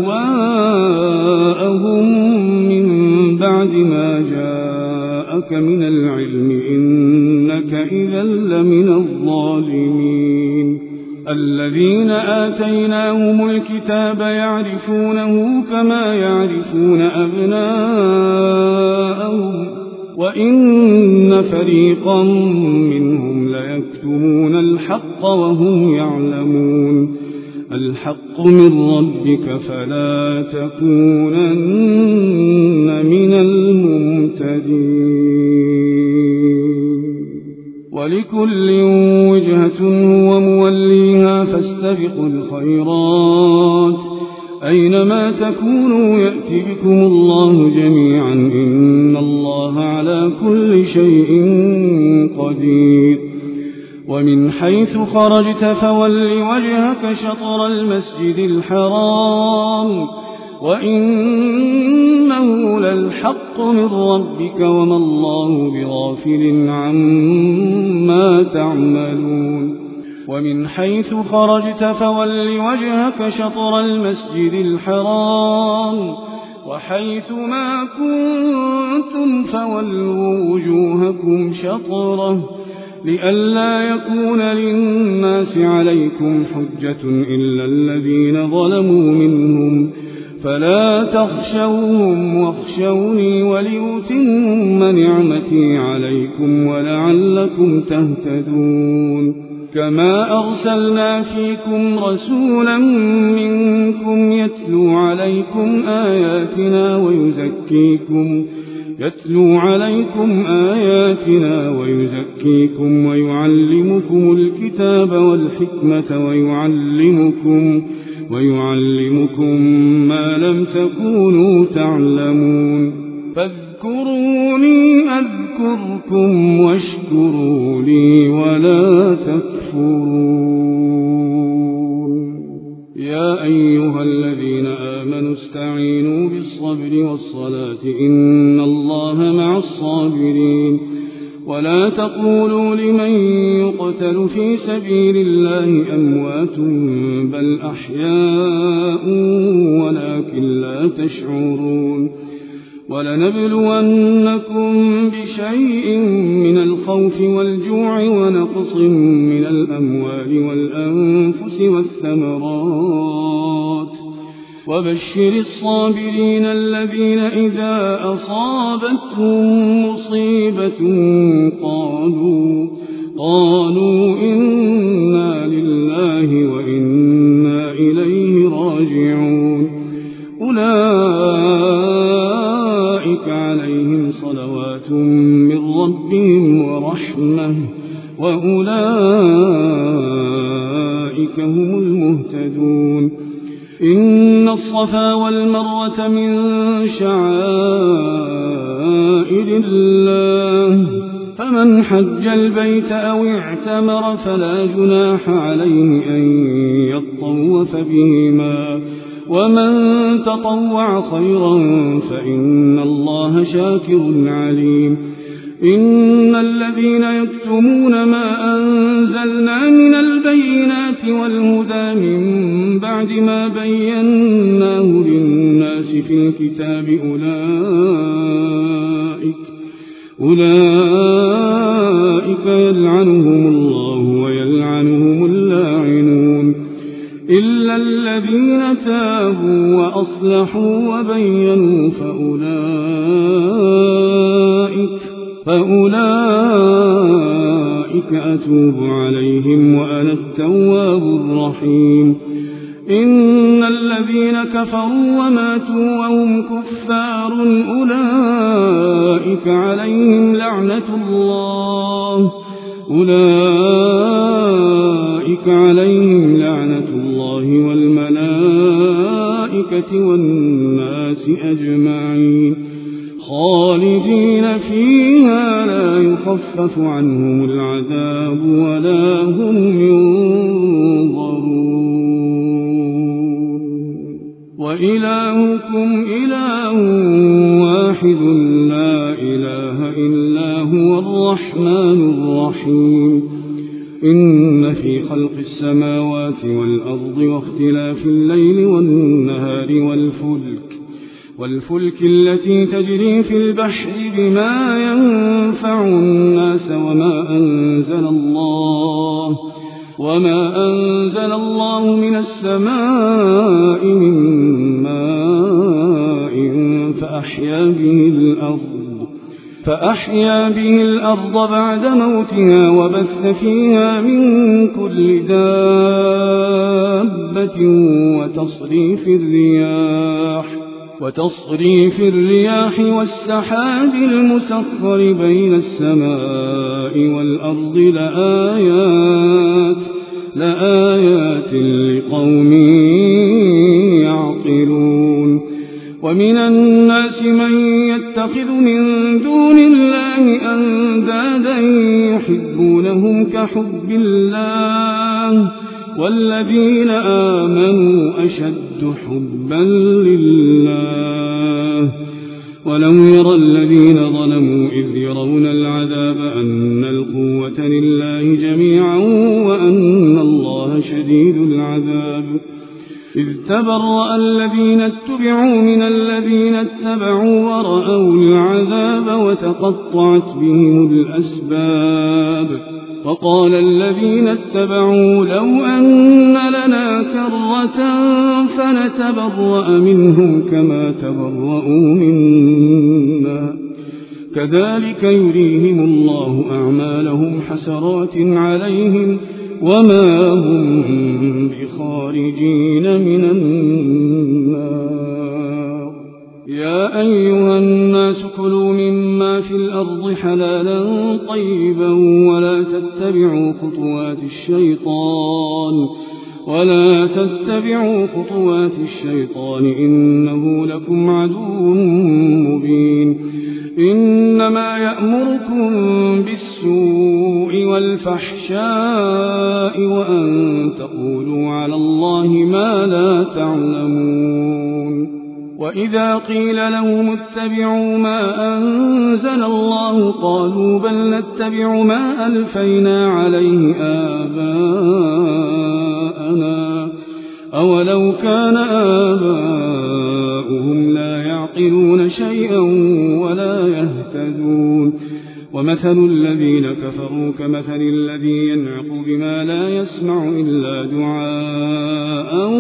أهواءهم من بعد ما جاءك من العلم إنك إذا لمن الظالمين الذين آتيناهم الكتاب يعرفونه كما يعرفون أبناءهم وإن فريقا منهم ليكتمون الحق وهم يعلمون الحق من ربك فلا تكونن من الممتدين ولكل وجهة هو موليها فاستبقوا الخيرات أينما تكونوا يأتي بكم الله جميعا إن الله على كل شيء قدير ومن حيث خرجت فول وجهك شطر المسجد الحرام وإنه للحق من ربك وما الله بغافل عما تعملون ومن حيث خرجت فول وجهك شطر المسجد الحرام وحيث ما كنتم فولوا وجوهكم شطره لئلا يكون للناس عليكم حجة إلا الذين ظلموا منهم فلا تخشوهم واخشوني ولأتم نعمتي عليكم ولعلكم تهتدون كما أرسلنا فيكم رسولا منكم يتلو عليكم آياتنا ويزكيكم يتلو عليكم آياتنا ويزكيكم ويعلمكم الكتاب والحكمة ويعلمكم ويعلمكم ما لم تكونوا تعلمون فاذكروني أذكركم واشكروا لي ولا تكفرون يا أيها الذين آمنوا استعينوا بالصبر والصلاة إن الله مع الصابرين ولا تقولوا لمن يقتل في سبيل الله أموات بل أحياء ولكن لا تشعرون ولنبلونكم بشيء من الخوف والجوع ونقص من الأموال والأنفس والثمرات وبشر الصابرين الذين إذا أصابتهم مصيبة قالوا قالوا إنا لله وإنا إليه راجعون أولئك عليهم صلوات من ربهم ورحمة وأولئك هم المهتدون إن الصفا والمروة من شعائر الله فمن حج البيت أو اعتمر فلا جناح عليه أن يطوف بهما ومن تطوع خيرا فإن الله شاكر عليم إن الذين يكتمون ما أنزلنا من البينات والهدى من بعد ما بيناه للناس في الكتاب أولئك أولئك يلعنهم الله ويلعنهم اللاعنون إلا الذين تابوا وأصلحوا وبينوا فأولئك فأولئك أتوب عليهم وأنا التواب الرحيم إن الذين كفروا وماتوا وهم كفار أولئك عليهم لعنة الله أولئك عليهم لعنة الله والملائكة والناس أجمعين خالدين فيها لا يخفف عنهم العذاب ولا هم ينظرون وإلهكم إله واحد لا إله إلا هو الرحمن الرحيم إن في خلق السماوات والأرض واختلاف الليل والنهار والفلك والفلك التي تجري في البحر بما ينفع الناس وما أنزل الله وما أنزل الله من السماء من ماء فأحيا به الأرض فأحيا به الأرض بعد موتها وبث فيها من كل دابة وتصريف الرياح وتصريف الرياح والسحاب المسخر بين السماء والأرض لآيات لآيات لقوم يعقلون. ومن الناس من يتخذ من دون الله أندادا يحبونهم كحب الله والذين آمنوا أشد حبا لله. ولو يرى الذين ظلموا إذ يرون العذاب أن القوة لله جميعا وأن الله شديد العذاب إذ تبرأ الذين اتبعوا من الذين اتبعوا ورأوا العذاب وتقطعت بهم الأسباب. وقال الذين اتبعوا لو أن لنا كرة فنتبرأ منهم كما تبرأوا منا كذلك يريهم الله أعمالهم حسرات عليهم وما هم بخارجين من النار. يا أيها الناس كلوا مما في الأرض حلالا طيبا ولا تتبعوا خطوات الشيطان ولا تتبعوا خطوات الشيطان إنه لكم عدو مبين. إنما يأمركم بالسوء والفحشاء وأن تقولوا على الله ما لا تعلمون. وإذا قيل لهم اتبعوا ما أنزل الله قالوا بل نتبع ما ألفينا عليه آباءنا أولو كان آباؤهم لا يعقلون شيئا ولا يهتدون. ومثل الذين كفروا كمثل الذي ينعق بما لا يسمع إلا دعاء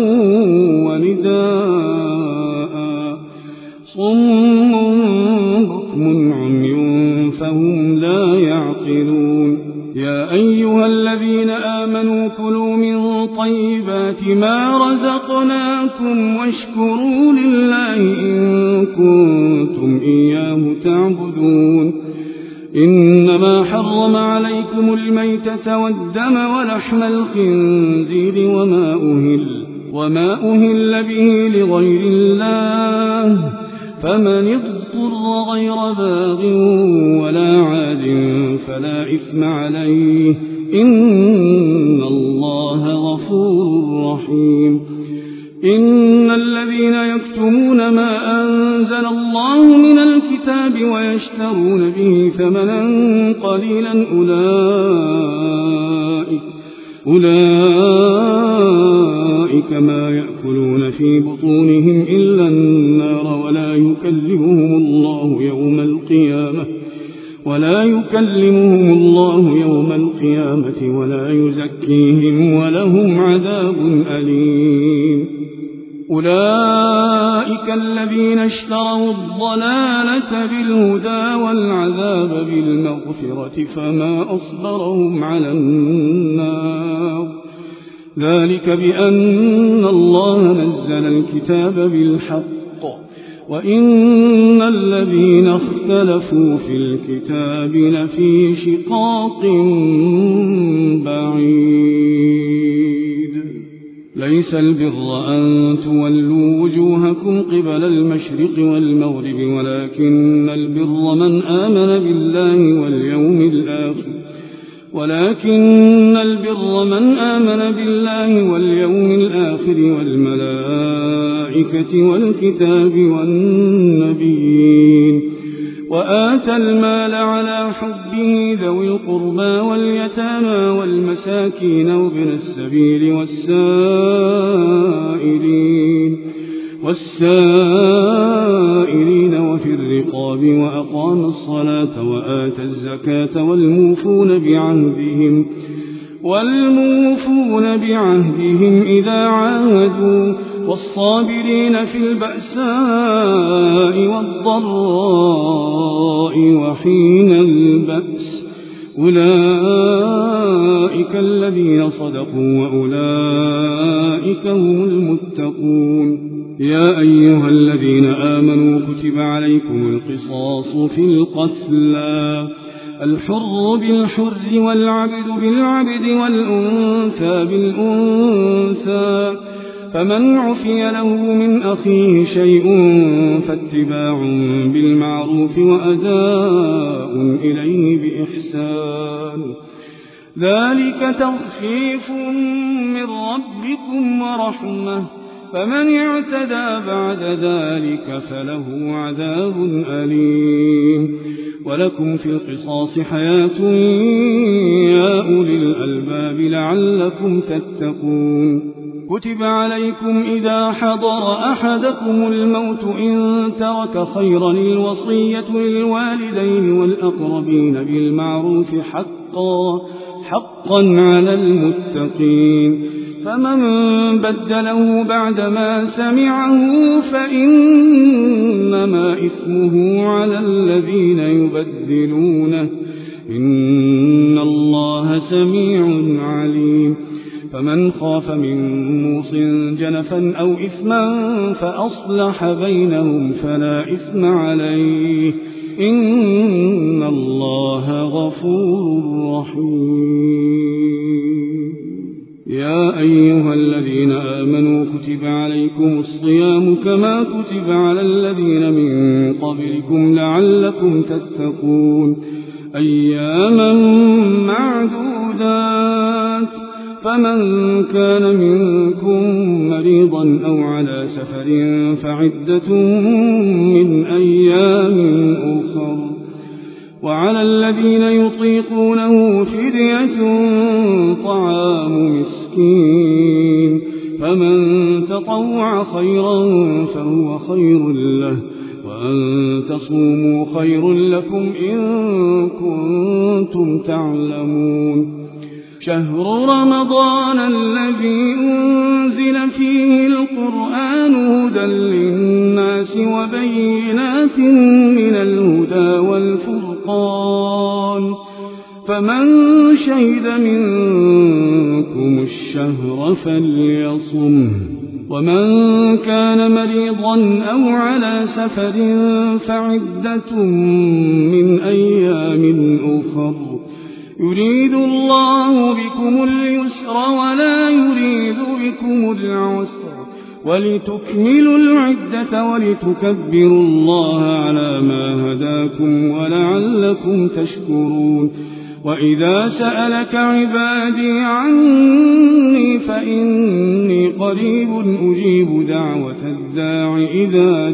ونداء صم بكم عمي فهم لا يعقلون. يا أيها الذين آمنوا كلوا من طيبات ما رزقناكم واشكروا لله إن كنتم إياه تعبدون. إنما حرم عليكم الميتة والدم ولحم الخنزير وما أهل, وما أهل به لغير الله فمن اضطر غير باغ ولا عاد فلا إثم عليه إن الله غفور رحيم. إن الذين يكتمون ما أنزل الله من الكتاب ويشترون به ثمنا قليلا أولئك, أولئك ما يأكلون في بطونهم إلا النار ولا يكلمهم الله يوم القيامة ولا يكلمهم الله يوم القيامة ولا يزكيهم ولهم عذاب أليم. أولئك الذين اشتروا الضلالة بالهدى والعذاب بالمغفرة فما أصبرهم على النار ذلك بأن الله نزل الكتاب بالحق وإن الذين اختلفوا في الكتاب لفي شقاق بعيد. ليس البر أن تولوا وجوهكم قبل المشرق والمغرب ولكن البر من آمن بالله واليوم الآخر ولكن البر من آمن بالله واليوم الآخر والملائكة والكتاب والنبيين وآتى المال على حبه ذوي القربى واليتامى والمساكين وابن السبيل والسائلين والسائلين وفي الرقاب وأقام الصلاة وآتى الزكاة والموفون بعهدهم والموفون بعهدهم إذا عاهدوا والصابرين في البأساء والضراء وحين البأس أولئك الذين صدقوا وأولئك هم المتقون. يا أيها الذين آمنوا كتب عليكم القصاص في القتلى الحر بالحر والعبد بالعبد والأنثى بالأنثى فمن عفي له من أخيه شيء فاتباع بالمعروف وأداء إليه بإحسان ذلك تخفيف من ربكم ورحمة فمن اعتدى بعد ذلك فله عذاب أليم. ولكم في القصاص حياة يا أولي الألباب لعلكم تتقون. كتب عليكم إذا حضر أحدكم الموت إن ترك خيرا الوصية للوالدين والأقربين بالمعروف حقا حقا على المتقين فمن بدله بعدما سمعه فإنما إثمه على الذين يبدلونه إن الله سميع عليم. فمن خاف من موص جنفا أو إثما فأصلح بينهم فلا إثم عليه إن الله غفور رحيم. يا أيها الذين آمنوا كتب عليكم الصيام كما كتب على الذين من قبلكم لعلكم تتقون أياما معدودات فمن كان منكم مريضا أو على سفر فعدة من أيام أخر وعلى الذين يطيقونه فدية طعام مسكين فمن تطوع خيرا فهو خير له وأن تصوموا خير لكم إن كنتم تعلمون. شهر رمضان الذي أنزل فيه القرآن هدى للناس وبينات من الهدى والفرقان فمن شهد منكم الشهر فليصمه ومن كان مريضا أو على سفر فعدة من أيام أخر يريد الله بكم اليسر ولا يريد بكم العسر ولتكملوا العدة ولتكبروا الله على ما هداكم ولعلكم تشكرون. وإذا سألك عبادي عني فإني قريب أجيب دعوة الداع إذا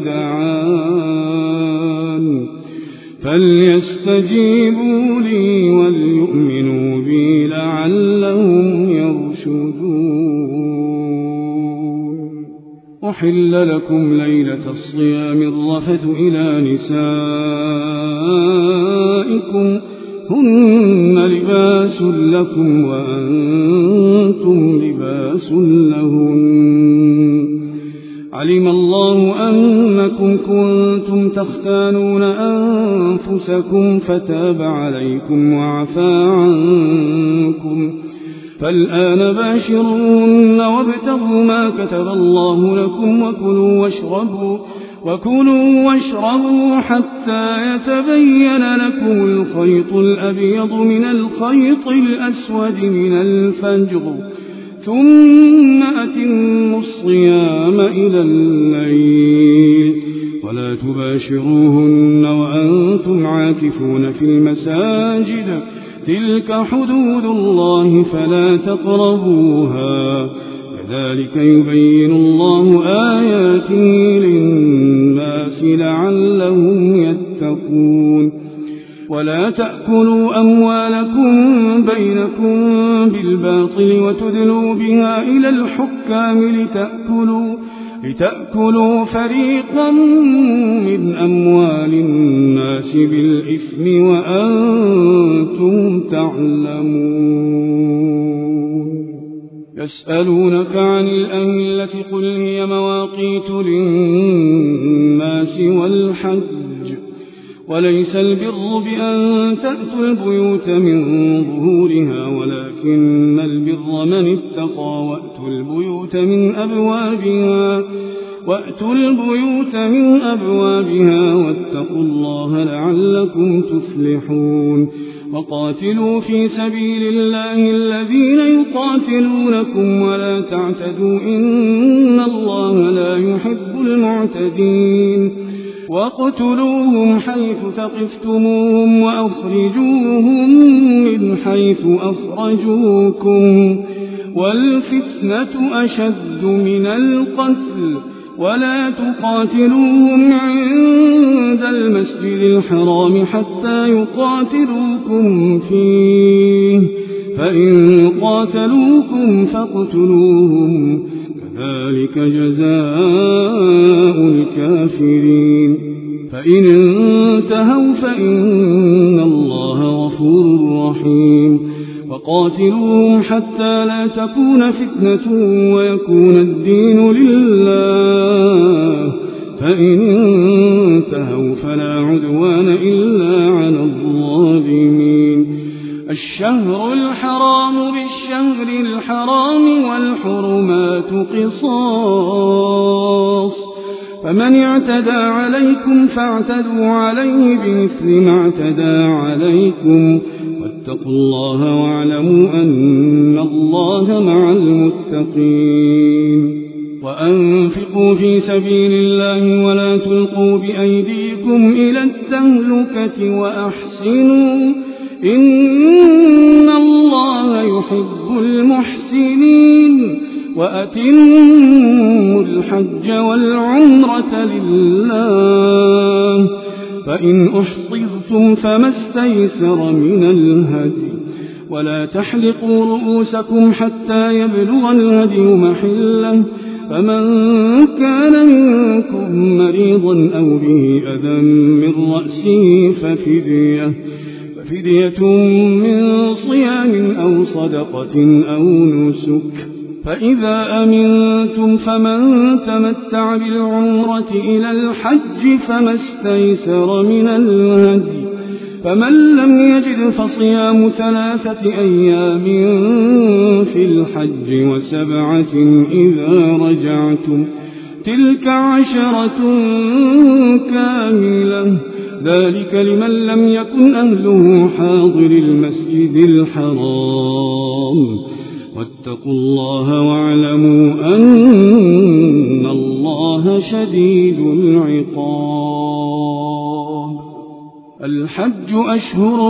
دعان فليستجيبوا لي وليؤمنوا بي لعلهم يرشدون. أحل لكم ليلة الصيام الرفث إلى نسائكم هن لباس لكم وأنتم لباس لهن علم الله أنكم كنتم تختانون أنفسكم فتاب عليكم وعفى عنكم فالآن باشرون وابتغوا ما كتب الله لكم وكلوا واشربوا وكلوا واشربوا حتى يتبين لكم الخيط الأبيض من الخيط الأسود من الفجر ثم أتموا الصيام إلى الليل ولا تباشروهن وأنتم عاكفون في المساجد تلك حدود الله فلا تقربوها كذلك يبين الله آياته للناس لعلهم يتقون. ولا تأكلوا أموالكم بينكم بالباطل وتدلوا بها إلى الحكام لتأكلوا, لتأكلوا فريقا من أموال الناس بالإثم وأنتم تعلمون. يسألونك عن الأهلة قل هي مواقيت للناس والحج وليس البر بأن تأتوا البيوت من ظهورها ولكن البر من اتقى وأتوا البيوت من أبوابها وأتوا البيوت من أبوابها واتقوا الله لعلكم تفلحون وقاتلوا في سبيل الله الذين يقاتلونكم ولا تعتدوا إن الله لا يحب المعتدين واقتلوهم حيث ثقفتموهم وأخرجوهم من حيث أخرجوكم والفتنة أشد من القتل ولا تقاتلوهم عند المسجد الحرام حتى يقاتلوكم فيه فإن قاتلوكم فاقتلوهم كذلك جزاء الكافرين فإن انتهوا فإن الله غفور رحيم وقاتلوهم حتى لا تكون فتنة ويكون الدين لله فإن انتهوا فلا عدوان إلا على الظالمين الشهر الحرام بالشهر الحرام والحرمات قصاص فمن اعتدى عليكم فاعتدوا عليه بمثل ما اعتدى عليكم واتقوا الله واعلموا أن الله مع المتقين وأنفقوا في سبيل الله ولا تلقوا بأيديكم إلى التهلكة وأحسنوا إن الله يحب المحسنين وأتموا الحج والعمرة لله فإن أحصرتم فما استيسر من الهدي ولا تحلقوا رؤوسكم حتى يبلغ الهدي محله فمن كان منكم مريضا أو به أذى من رأسه ففدية ففدية من صيام أو صدقة أو نسك فإذا أمنتم فمن تمتع بالعمرة إلى الحج فما استيسر من الهدي فمن لم يجد فصيام ثلاثة أيام في الحج وسبعة إذا رجعتم تلك عشرة كاملة ذلك لمن لم يكن أهله حاضر المسجد الحرام واتقوا الله واعلموا أن الله شديد العقاب الحج أشهر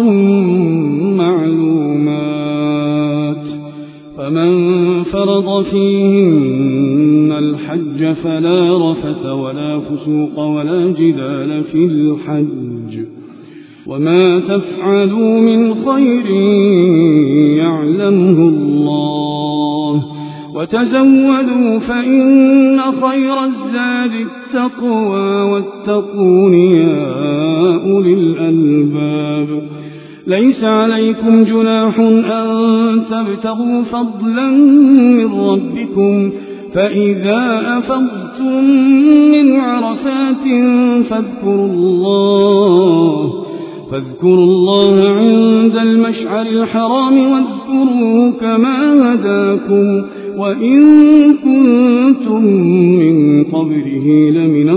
معلومات فمن فرض فيهن الحج فلا رفث ولا فسوق ولا جدال في الحج وما تفعلوا من خير يعلمه الله وتزودوا فإن خير الزاد التقوى واتقون يا أولي الألباب ليس عليكم جناح أن تبتغوا فضلا من ربكم فإذا أفضتم من عرفات فاذكروا الله فاذكروا الله عند المشعر الحرام واذكروه كما هداكم وإن كنتم من قبله لمن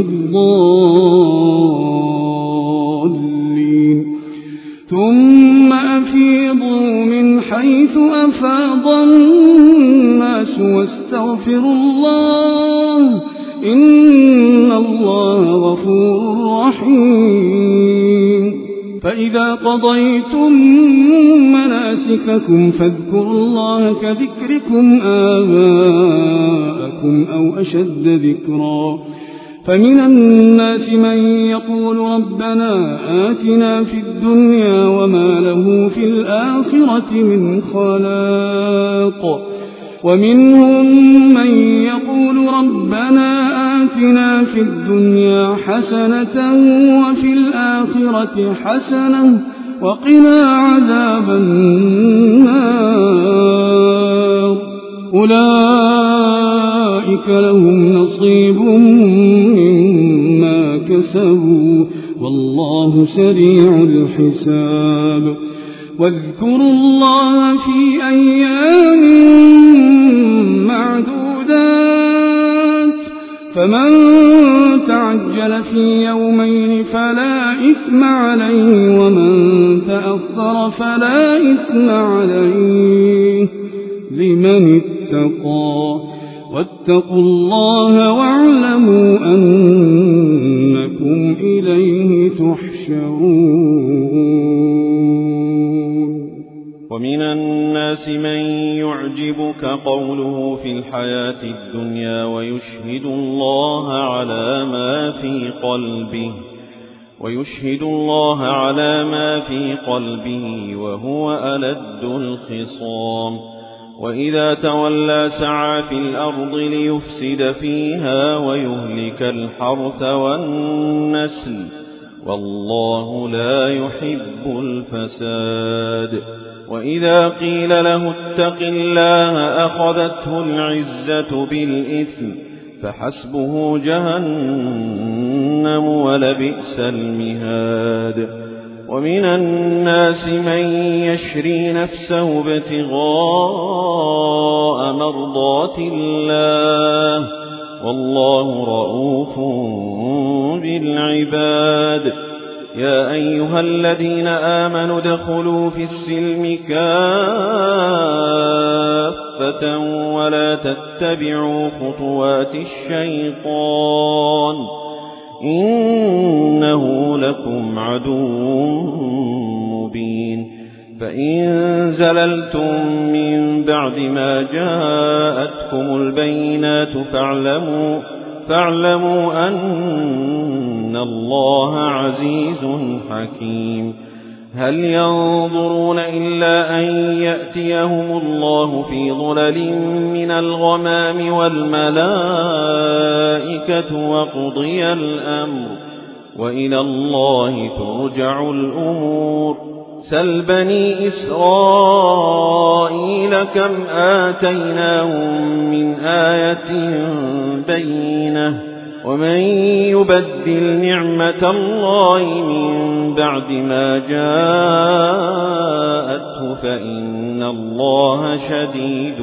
الضالين ثم أفيضوا من حيث أفاض الناس واستغفروا الله إن الله غفور رحيم فإذا قضيتم مناسككم فاذكروا الله كذكركم آباءكم أو أشد ذكرا فمن الناس من يقول ربنا آتنا في الدنيا وما له في الآخرة من خلاق ومنهم من يقول ربنا آتنا في الدنيا حسنة وفي الآخرة حسنة وقنا عذاب النار أولئك لهم نصيب مما كسبوا والله سريع الحساب واذكروا الله في أيام معدودات فمن تعجل في يومين فلا إثم عليه ومن تأخر فلا إثم عليه لمن اتقى واتقوا الله واعلموا أنكم إليه تحشرون. ومن الناس من يعجبك قوله في الحياة الدنيا ويشهد الله على ما في قلبه ويشهد الله على ما في قلبه وهو ألد الخصام وإذا تولى سعى في الأرض ليفسد فيها ويهلك الحرث والنسل والله لا يحب الفساد وإذا قيل له اتق الله أخذته العزة بالإثم فحسبه جهنم ولبئس المهاد ومن الناس من يشري نفسه ابتغاء مرضات الله والله رؤوف بالعباد يا أيها الذين آمنوا ادخلوا في السلم كافة ولا تتبعوا خطوات الشيطان إنه لكم عدو مبين فإن زللتم من بعد ما جاءتكم البينات فاعلموا, فاعلموا أن الله عزيز حكيم هل ينظرون إلا أن يأتيهم الله في ظلل من الغمام والملائكة وقضي الأمر وإلى الله ترجع الأمور سل بني إسرائيل كم آتيناهم من آية بينة ومن يبدل نعمة الله من بعد ما جاءته فإن الله شديد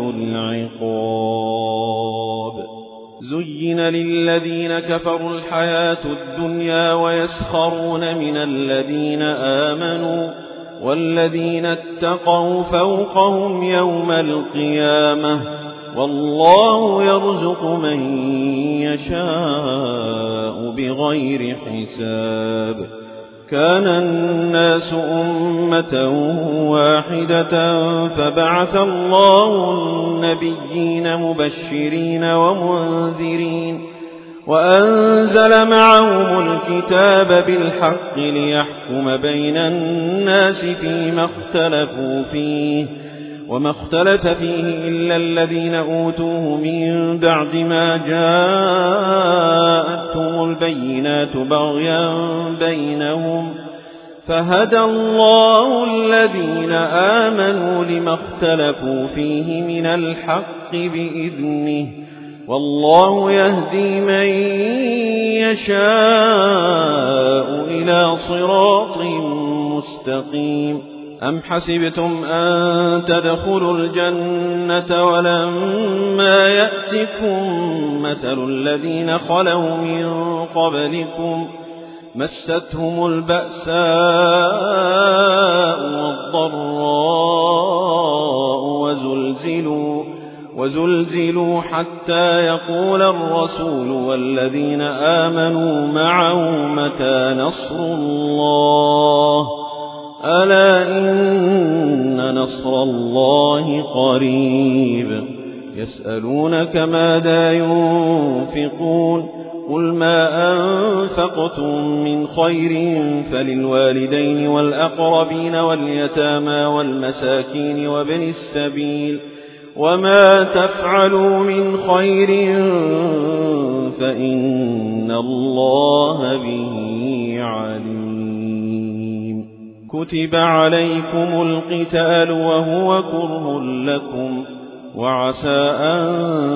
العقاب زين للذين كفروا الحياة الدنيا ويسخرون من الذين آمنوا والذين اتقوا فوقهم يوم القيامة والله يرزق من يشاء بغير حساب كان الناس أمة واحدة فبعث الله النبيين مبشرين ومنذرين وأنزل معهم الكتاب بالحق ليحكم بين الناس فيما اختلفوا فيه وما اختلف فيه إلا الذين أوتوه من بعد ما جاءتهم البينات بغيا بينهم فهدى الله الذين آمنوا لما اختلفوا فيه من الحق بإذنه والله يهدي من يشاء إلى صراط مستقيم أم حسبتم أن تدخلوا الجنة ولما يأتكم مثل الذين خلوا من قبلكم مستهم البأساء والضراء وزلزلوا, وزلزلوا حتى يقول الرسول والذين آمنوا معه متى نصر الله ألا إن نصر الله قريب يسألونك ماذا ينفقون قل ما أنفقتم من خير فللوالدين والأقربين واليتامى والمساكين وابن السبيل وما تفعلوا من خير فإن الله به عليم كتب عليكم القتال وهو كره لكم وعسى أن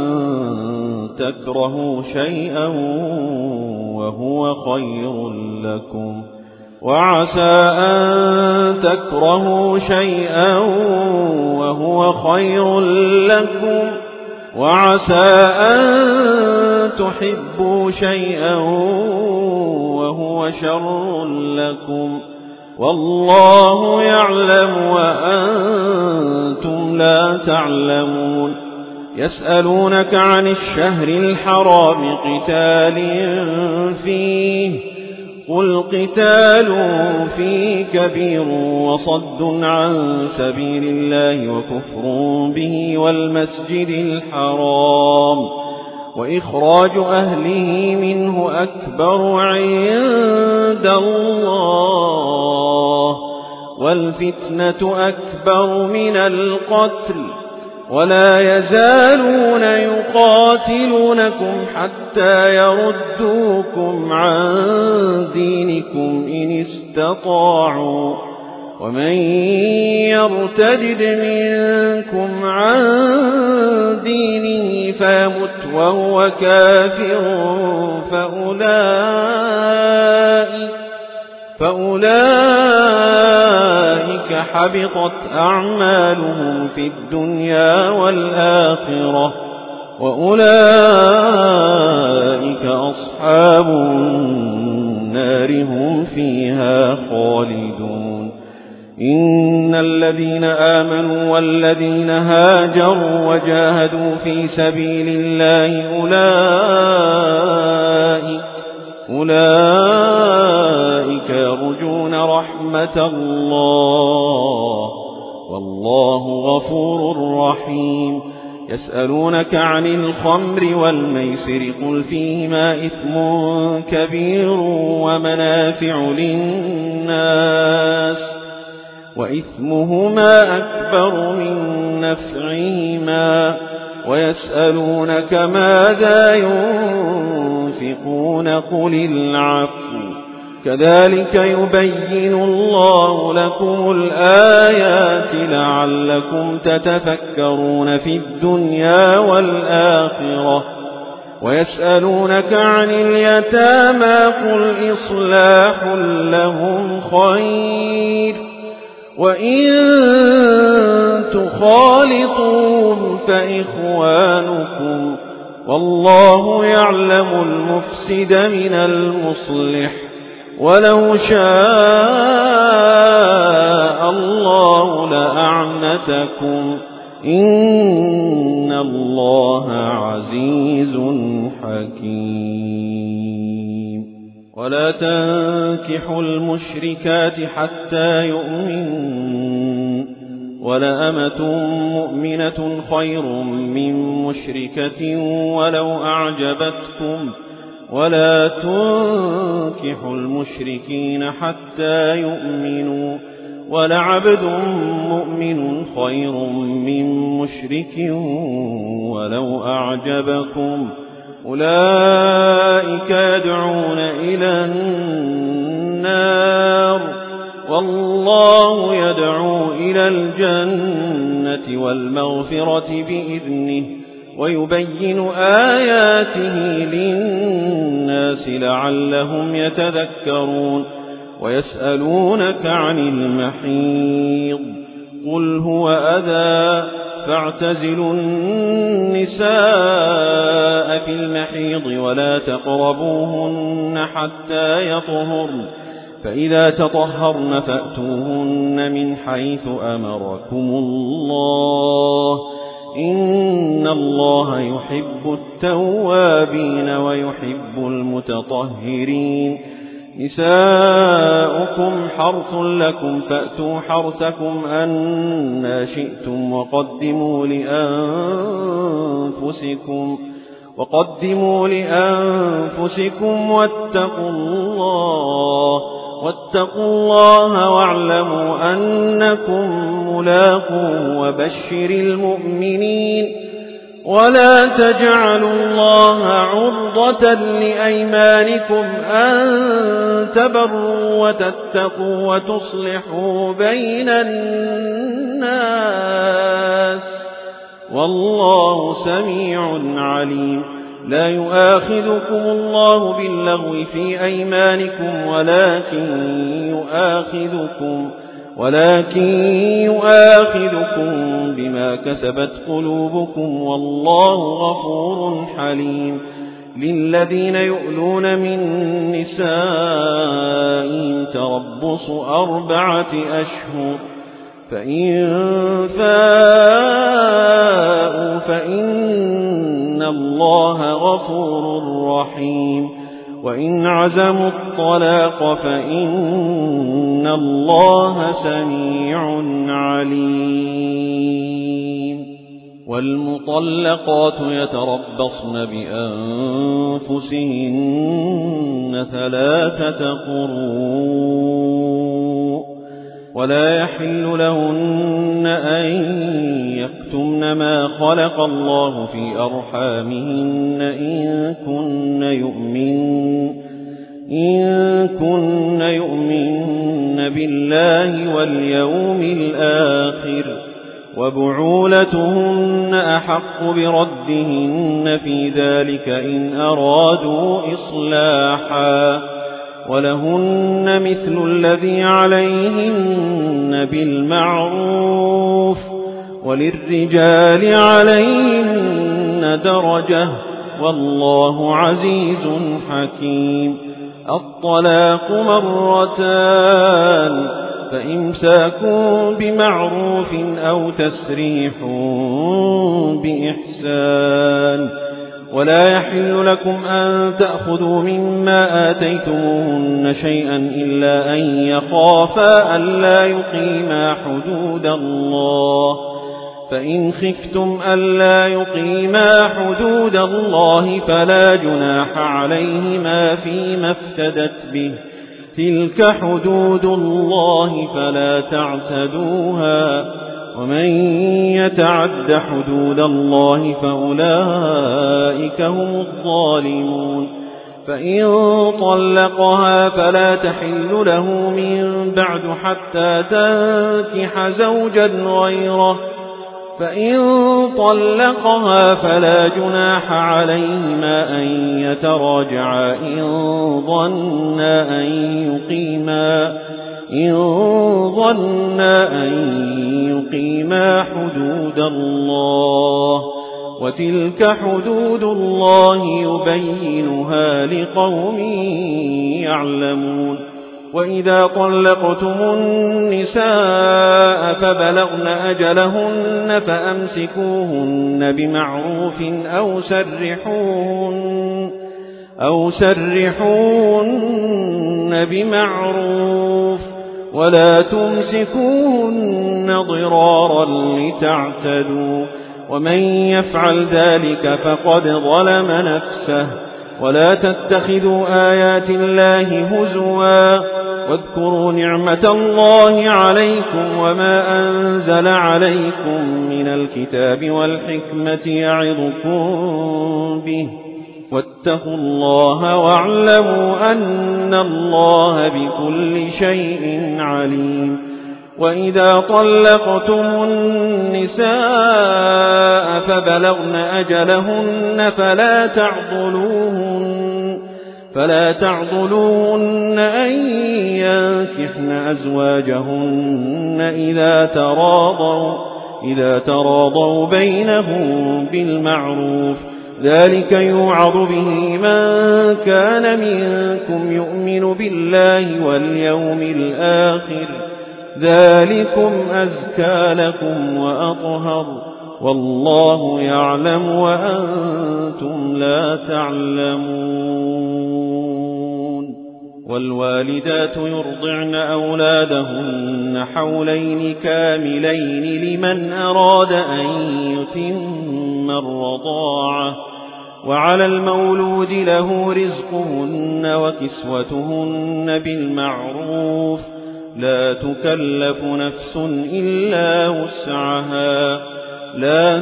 تكرهوا شيئا وهو خير لكم وعسى أن تكرهوا شيئا وهو خير لكم وعسى أن تحبوا شيئا وهو شر لكم والله يعلم وأنتم لا تعلمون يسألونك عن الشهر الحرام قتال فيه قل قتال فيه كبير وصد عن سبيل الله وكفر به والمسجد الحرام وإخراج أهله منه أكبر عند الله والفتنة أكبر من القتل ولا يزالون يقاتلونكم حتى يردوكم عن دينكم إن استطاعوا ومن يرتد منكم عن دينه فيمت وهو كافر فأولئك, فأولئك حبطت أعمالهم في الدنيا والآخرة وأولئك أصحاب النار هم فيها خالدون إن الذين آمنوا والذين هاجروا وجاهدوا في سبيل الله أولئك, أولئك يرجون رحمة الله والله غفور رحيم يسألونك عن الخمر والميسر قل فيهما إثم كبير ومنافع للناس وإثمهما أكبر من نفعهما ويسألونك ماذا ينفقون قل العفو كذلك يبين الله لكم الآيات لعلكم تتفكرون في الدنيا والآخرة ويسألونك عن اليتامى قل إصلاح لهم خير وإن تخالطوهم فإخوانكم والله يعلم المفسد من المصلح ولو شاء الله لأعنتكم إن الله عزيز حكيم ولا تنكحوا المشركات حتى يؤمنوا ولأمة مؤمنة خير من مشركة ولو أعجبتكم ولا تنكحوا المشركين حتى يؤمنوا ولعبد مؤمن خير من مشرك ولو أعجبكم أولئك يدعون إلى النار والله يدعو إلى الجنة والمغفرة بإذنه ويبين آياته للناس لعلهم يتذكرون ويسألونك عن المحيض قل هو أذى فاعتزلوا النساء في المحيض ولا تقربوهن حتى يطهرن فإذا تطهرن فأتوهن من حيث أمركم الله إن الله يحب التوابين ويحب المتطهرين نساؤكم حرث لكم فأتوا حرثكم أنى شئتم وقدموا لأنفسكم وقدموا لأنفسكم واتقوا الله واتقوا الله واعلموا أنكم ملاقوه وبشر المؤمنين ولا تجعلوا الله عرضة لأيمانكم أن تبروا وتتقوا وتصلحوا بين الناس والله سميع عليم. لا يؤاخذكم الله باللغو في أيمانكم ولكن يؤاخذكم ولكن يؤاخذكم بما كسبت قلوبكم والله غفور حليم. للذين يؤلون من نسائهم تربص أربعة أشهر فإن فاءوا فإن الله غفور رحيم. وإن عزموا الطلاق فإن الله سميع عليم. والمطلقات يتربصن بأنفسهن ثلاثة قروء ولا يحل لهن أن يكتمن ما خلق الله في أرحامهن إن كن يؤمن إن كن يؤمن بالله واليوم الآخر وبعولتهن أحق بردهن في ذلك إن أرادوا إصلاحا ولهن مثل الذي عليهن بالمعروف وللرجال عليهن درجة والله عزيز حكيم. الطلاق مرتان فإمساك بمعروف أو تسريح بإحسان. ولا يحل لكم أن تأخذوا مما آتيتموهن شيئا إلا أن يخافا ألا يقيما حدود الله فإن خفتم ألا يقيما حدود الله فلا جناح عليهما فيما افتدت به تلك حدود الله فلا تعتدوها ومن يتعد حدود الله فأولئك هم الظالمون. فإن طلقها فلا تحل له من بعد حتى تنكح زوجا غيره فإن طلقها فلا جناح عليهما أن يتراجعا إن ظنا أن يقيما إن ظنا أن يقيما حدود الله وتلك حدود الله يبينها لقوم يعلمون. وإذا طلقتم النساء فبلغن أجلهن فأمسكوهن بمعروف أو سرحوهن أو سرحوهن بمعروف ولا تمسكوهن ضرارا لتعتدوا ومن يفعل ذلك فقد ظلم نفسه. ولا تتخذوا آيات الله هزوا واذكروا نعمة الله عليكم وما أنزل عليكم من الكتاب والحكمة يعظكم به واتقوا الله واعلموا أن الله بكل شيء عليم. وإذا طلقتم النساء فبلغن أجلهن فلا تعضلوهن فلا تعضلوهن أن ينكحن أزواجهن إذا تراضوا إذا تراضوا بينهم بالمعروف ذلك يوعظ به من كان منكم يؤمن بالله واليوم الآخر ذلكم أزكى لكم وأطهر والله يعلم وأنتم لا تعلمون. والوالدات يرضعن أولادهن حولين كاملين لمن أراد أن يتم الرضاعة وعلى المولود له رزقهن وكسوتهن بالمعروف لا تكلف نفس إلا وسعها لا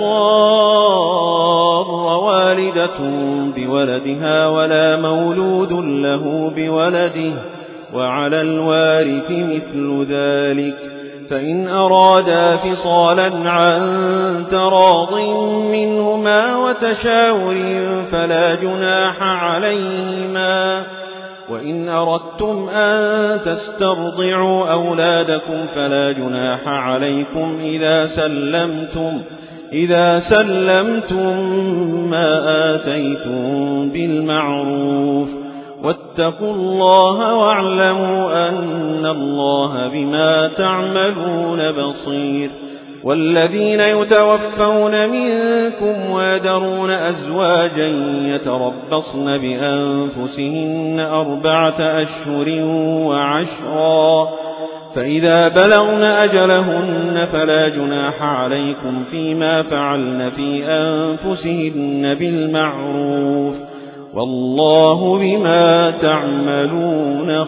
تضار والدة بولدها ولا مولود له بولده وعلى الوارث مثل ذلك فإن أرادا فصالا عن تراض منهما وتشاور فلا جناح عليهما. وإن أردتم أن تسترضعوا أولادكم فلا جناح عليكم إذا سلمتم إذا سلمتم ما آتيتم بالمعروف. واتقوا الله واعلموا أن الله بما تعملون بصير. والذين يتوفون منكم ويذرون أزواجا يتربصن بأنفسهن أربعة أشهر وعشرا فإذا بلغن أجلهن فلا جناح عليكم فيما فعلن في أنفسهن بالمعروف والله بما تعملون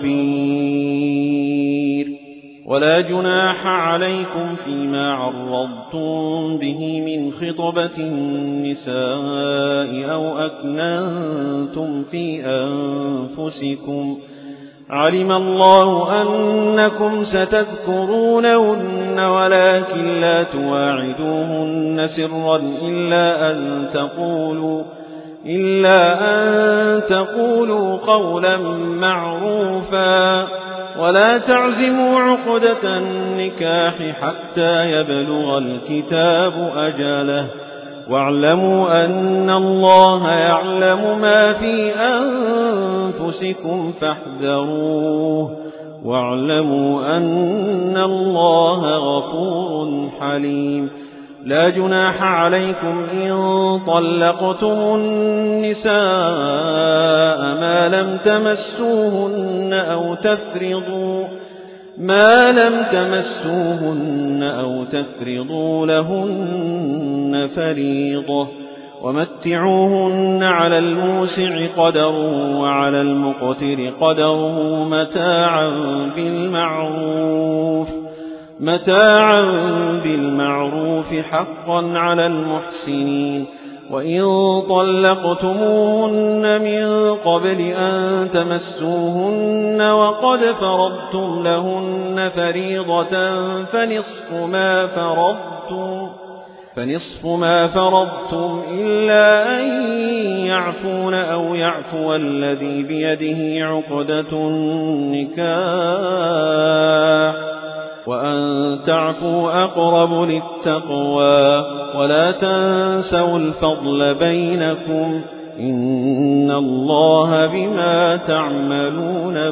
خبير. ولا جناح عليكم فيما عرضتم به من خطبة النساء أو أكننتم في أنفسكم علم الله أنكم ستذكرونهن ولكن لا تواعدوهن سرا إلا أن تقولوا إلا أن تقولوا قولا معروفا ولا تعزموا عقدة النكاح حتى يبلغ الكتاب أجله واعلموا أن الله يعلم ما في أنفسكم فاحذروه واعلموا أن الله غفور حليم. لا جناح عليكم إن طلقتم النساء ما لم تمسوهن أو تفرضوا ما لم تمسوهن أو تفرضوا لهن فريضة ومتعوهن على الموسع قدره وعلى المقتر قدره متاعا بالمعروف متاعا بالمعروف حقا على المحسنين. وإن طلقتموهن من قبل أن تمسوهن وقد فرضتم لهن فريضة فنصف ما فرضتم فنصف ما فرضتم إلا أن يعفون أو يعفو الذي بيده عقدة النكاح وأن تعفوا أقرب للتقوى ولا تنسوا الفضل بينكم إن الله بما تعملون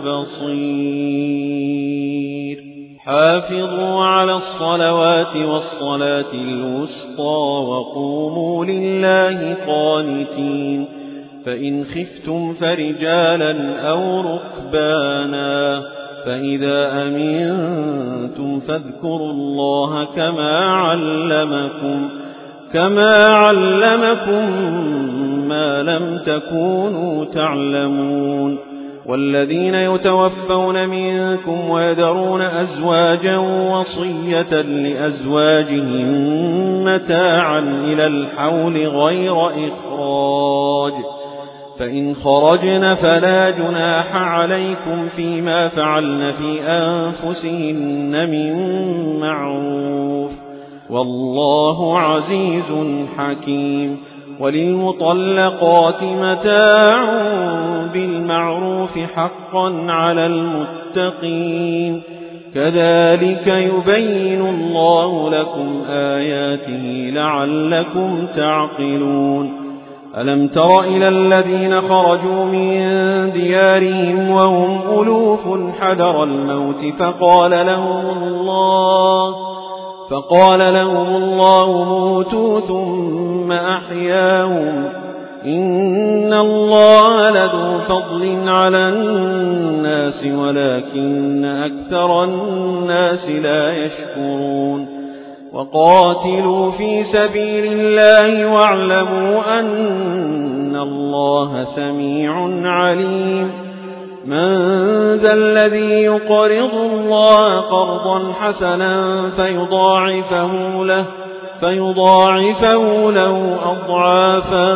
بصير. حافظوا على الصلوات والصلاة الوسطى وقوموا لله قانتين. فإن خفتم فرجالا أو ركبانا فإذا أمنتم فاذكروا الله كما علمكم كما علمكم ما لم تكونوا تعلمون. والذين يتوفون منكم ويذرون أزواجا وصية لأزواجهم متاعا إلى الحول غير إخراج فإن خرجن فلا جناح عليكم فيما فعلن في أنفسهن من معروف والله عزيز حكيم. وللمطلقات متاع بالمعروف حقا على المتقين كذلك يبين الله لكم آياته لعلكم تعقلون. ألم تر إلى الذين خرجوا من ديارهم وهم ألوف حذر الموت فقال لهم الله فقال لهم الله موتوا ثم أحياهم إن الله لذو فضل على الناس ولكن أكثر الناس لا يشكرون. وقاتلوا في سبيل الله واعلموا أن الله سميع عليم. من ذا الذي يقرض الله قرضا حسنا فيضاعفه له فيضاعفه له أضعافا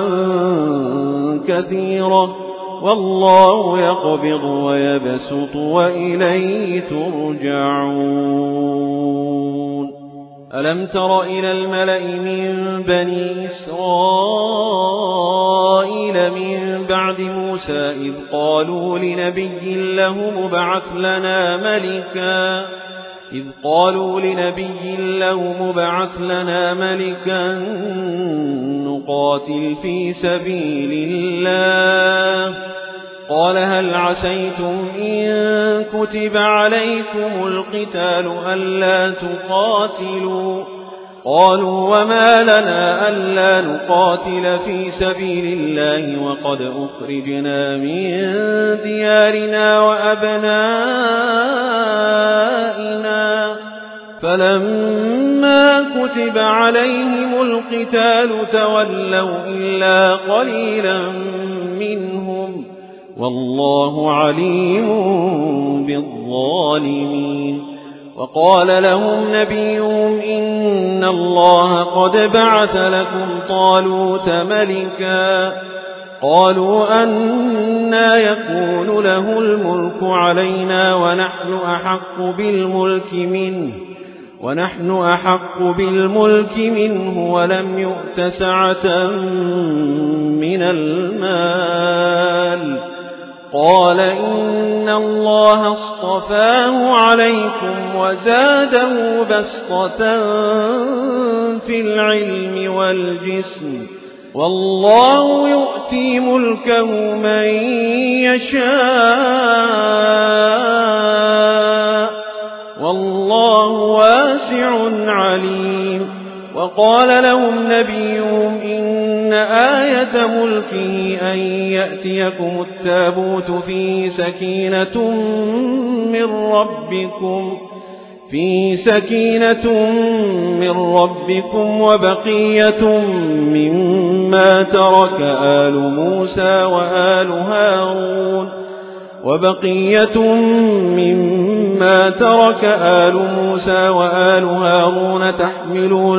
كثيرة والله يقبض ويبسط وإليه ترجعون. ألم تر إلى الملأ من بني إسرائيل من بعد موسى إذ قالوا لنبي له مبعث لنا ملكا إذ قالوا لنبي له مبعث لنا ملكا نقاتل في سبيل الله قال هل عسيتم إن كتب عليكم القتال ألا تقاتلوا قالوا وما لنا ألا نقاتل في سبيل الله وقد أخرجنا من ديارنا وأبنائنا فلما كتب عليهم القتال تولوا إلا قليلا منهم والله عليم بالظالمين وقال لهم نبيهم إن الله قد بعث لكم طالوت ملكا قالوا أنى يكون له الملك علينا ونحن أحق بالملك منه ونحن أحق بالملك منه ولم يؤت سعة من المال قال إن الله اصطفاه عليكم وزاده بسطة في العلم والجسم والله يؤتي ملكه من يشاء والله واسع عليم وقال لهم نبيهم إن آية ملكه أن يأتيكم التابوت فيه سكينة من ربكم في سكينة من ربكم وبقية مما ترك آل موسى وآل هارون وبقية مما ترك آل موسى وآل هارون تحمله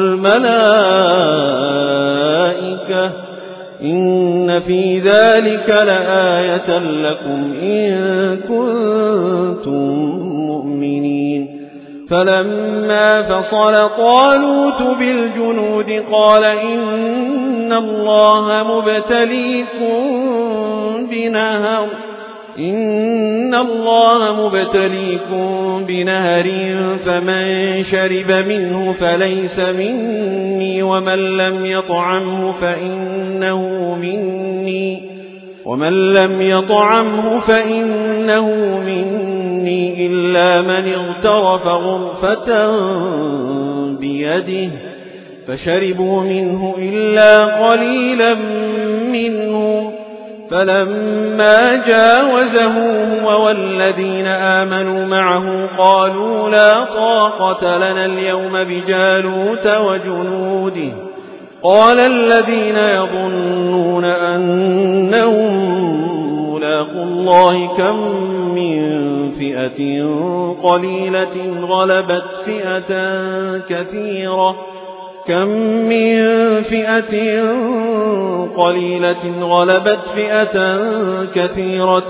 الملائكة إن في ذلك لآية لكم إن كنتم مؤمنين فلما فصل طالوت بالجنود قال إن الله مبتليكم بنهر إن الله مبتليكم بنهر فمن شرب منه فليس مني ومن لم يطعمه فإنه مني ومن لم يطعمه فإنه مني إلا من اغترف غرفة بيده فشربوا منه إلا قليلا منهم فلما جاوزه هو والذين آمنوا معه قالوا لا طاقة لنا اليوم بجالوت وجنوده قال الذين يظنون أنهم ملاقوا الله كم من فئة قليلة غلبت فئة كثيرة كم من فئة قليلة غلبت فئة كثيرة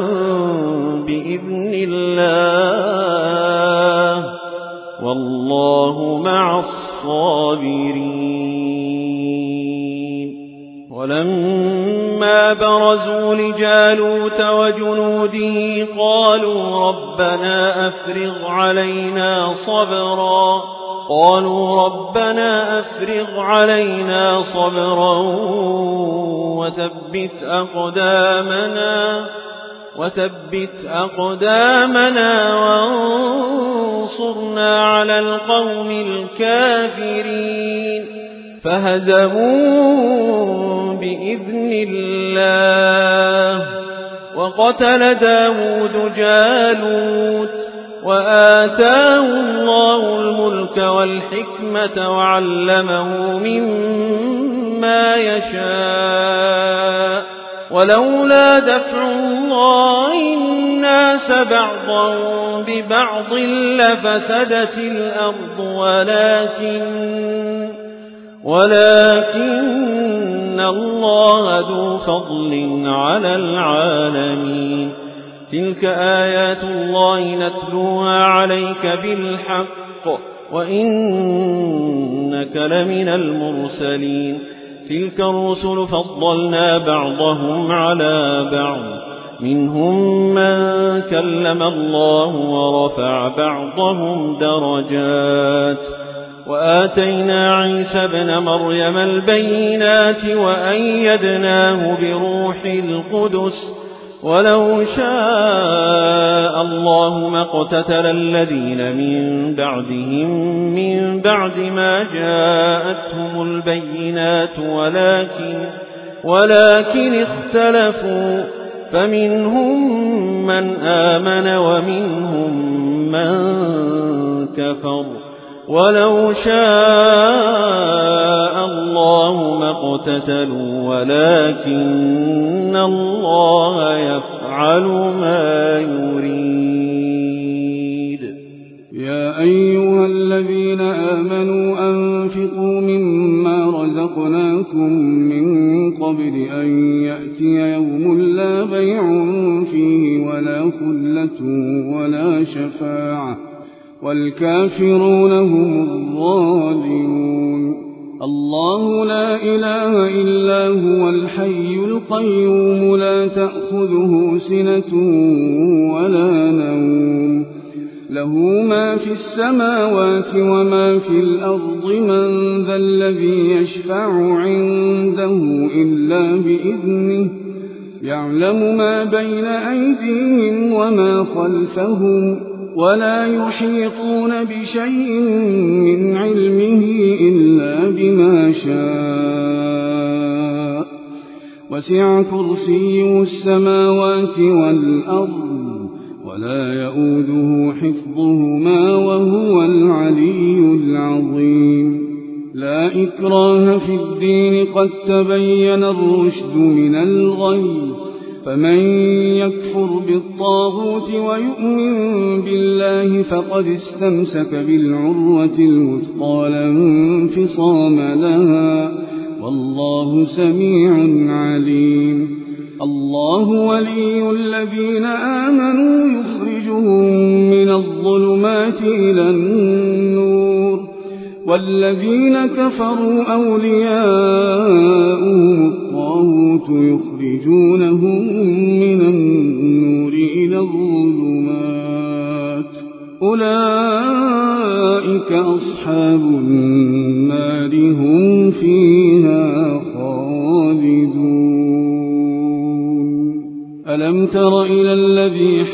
بإذن الله والله مع الصابرين ولما برزوا لجالوت وجنوده قالوا ربنا أفرغ علينا صبرا قالوا ربنا أفرغ علينا صبرا وثبت أقدامنا وثبت أقدامنا وانصرنا على القوم الكافرين فهزموا بإذن الله وقتل داود جالوت وآتاه الله الملك والحكمة وعلمه مما يشاء ولولا دفع الله الناس بعضا ببعض لفسدت الأرض ولكن ولكن الله ذو فضل على العالمين تلك آيات الله نتلوها عليك بالحق وإنك لمن المرسلين تلك الرسل فضلنا بعضهم على بعض منهم من كلم الله ورفع بعضهم درجات وآتينا عيسى ابن مريم البينات وأيدناه بروح القدس ولو شاء الله ما اقتتل الذين من بعدهم من بعد ما جاءتهم البينات ولكن, ولكن اختلفوا فمنهم من آمن ومنهم من كفر ولو شاء الله ما اقتتلوا ولكن الله يفعل ما يريد. يا أيها الذين آمنوا أنفقوا مما رزقناكم من قبل أن يأتي يوم لا بيع فيه ولا خلة ولا شفاعة والكافرون هم الظالمون. الله لا إله إلا هو الحي القيوم لا تأخذه سنة ولا نوم له ما في السماوات وما في الأرض من ذا الذي يشفع عنده إلا بإذنه يعلم ما بين أيديهم وما خلفهم ولا يحيطون بشيء من علمه إلا بما شاء وسع كرسيه السماوات والأرض ولا يؤوده حفظهما وهو العلي العظيم. لا إكراه في الدين قد تبين الرشد من الغي فمن يكفر بالطاغوت ويؤمن بالله فقد استمسك بالعروة الوثقى لا انفصام لها والله سميع عليم. الله ولي الذين آمنوا يخرجهم من الظلمات إلى النور والذين كفروا أولياؤهم الطاغوت يخرجونهم من النور إلى الظلمات أولئك أصحاب النار هم فيها خالدون. ألم تر إلى الذي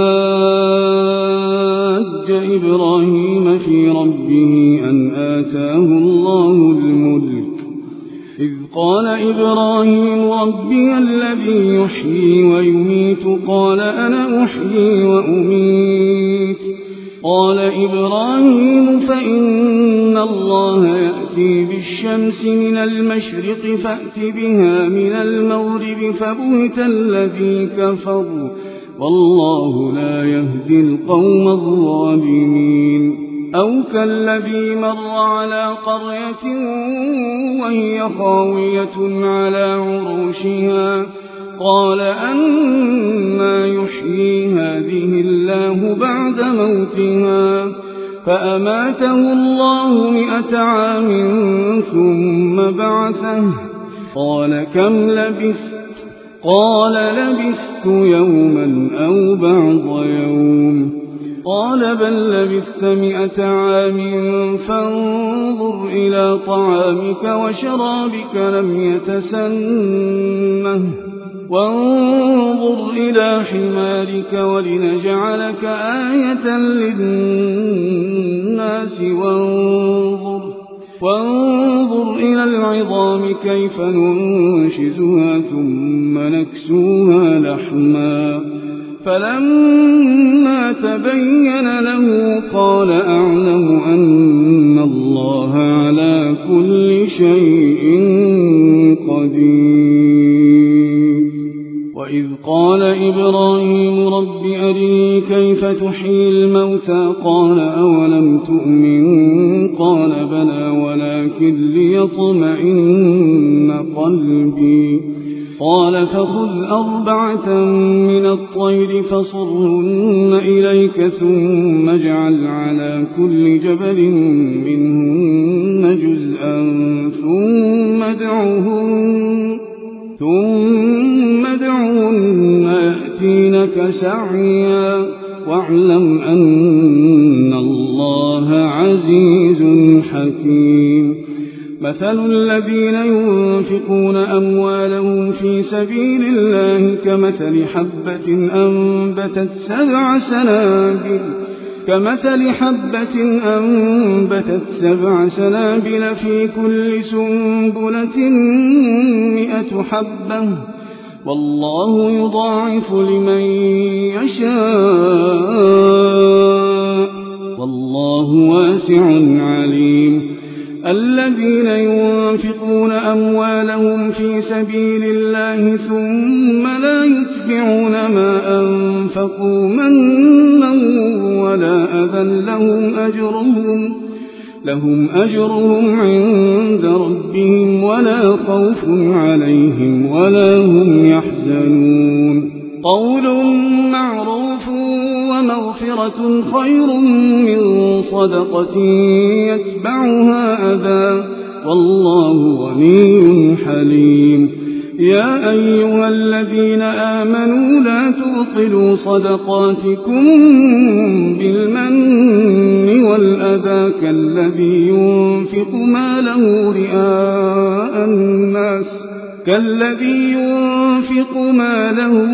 حاج إبراهيم في ربه أن آتاه الله الملك إذ قال إبراهيم ربي الذي يحيي ويميت قال أنا أحيي وأميت قال إبراهيم فإن الله يأتي بالشمس من المشرق فأت بها من المغرب فبهت الذي كفر والله لا يهدي القوم الظالمين. أو كالذي مر على قرية وهي خاوية على عروشها قال أنى يحيي هذه الله بعد موتها فأماته الله مئة عام ثم بعثه قال كم لبثت قال لبثت يوما أو بعض يوم قال بل لبثت مئة عام فانظر إلى طعامك وشرابك لم يتسنه وانظر إلى حمارك ولنجعلك آية للناس وانظر, وانظر إلى العظام كيف ننشزها ثم نكسوها لحما فلما تبين له قال أعلم أن الله على كل شيء قدير. وإذ قال إبراهيم رب أرني كيف تحيي الموتى قال أولم تؤمن قال بلى ولكن ليطمئن قلبي قال فخذ أربعة من الطير فصرهن إليك ثم اجعل على كل جبل منهن جزءا ثم ادعهن ثم ادعهن يأتينك سعيا واعلم أن الله عزيز حكيم مثل الذين ينفقون أموالهم في سبيل الله كمثل حبة أنبتت سبع سنابل كمثل حبة أنبتت سبع سنابل في كل سنبلة مئة حبة والله يضاعف لمن يشاء والله واسع عليم الذين ينفقون أموالهم في سبيل الله ثم لا يتبعون ما أنفقوا منا ولا أذى لهم أجرهم لهم أجرهم عند ربهم ولا خوف عليهم ولا هم يحزنون قول معروف ومغفرة خير من صدقة يتبعها أذى والله غني حليم يا أيها الذين آمنوا لا تبطلوا صدقاتكم بالمن والأذى كالذي ينفق ماله رئاء الناس كالذي ينفق ماله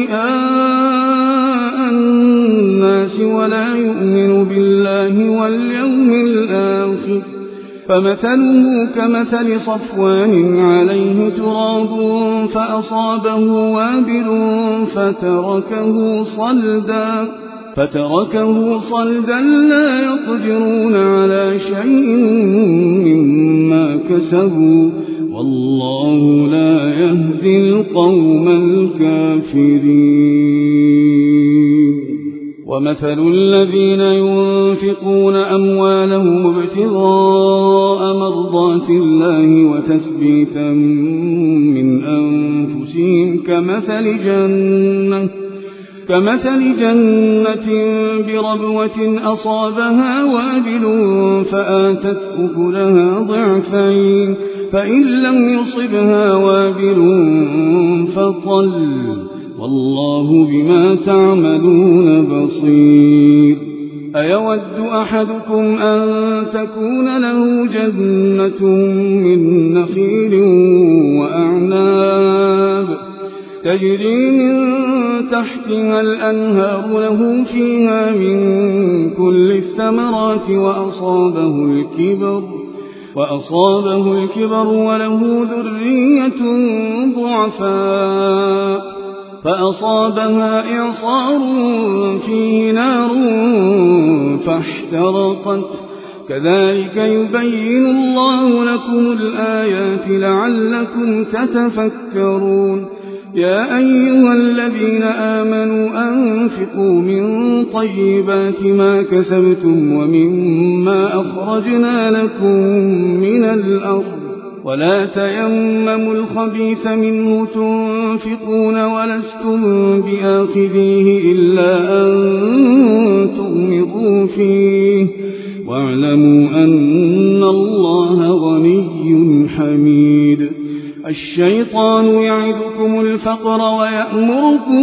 رئاء الناس ولا يؤمن بالله واليوم الآخر فمثله كمثل صفوان عليه تراب فأصابه وابل فتركه صلدا فتركه صلدا لا يقدرون على شيء مما كسبوا والله لا يهدي القوم الكافرين ومثل الذين ينفقون أموالهم ابتغاء مرضات الله وتثبيتا من أنفسهم كمثل جنة كمثل جنة بربوة أصابها وابل فآتت أكلها ضعفين فإن لم يصبها وابل فطل والله بما تعملون بصير أيود أحدكم أن تكون له جنة من نخيل وأعناب تجري من تحتها الأنهار له فيها من كل الثمرات وأصابه الكبر وأصابه الكبر وله ذرية ضعفاء فأصابها إعصار فيه نار فاحترقت كذلك يبين الله لكم الآيات لعلكم تتفكرون يا أيها الذين آمنوا أنفقوا من طيبات ما كسبتم ومما أخرجنا لكم من الأرض ولا تيمموا الخبيث منه تنفقون ولستم بآخذيه إلا أن تغمضوا فيه واعلموا أن الله غني حميد الشيطان يعدكم الفقر ويأمركم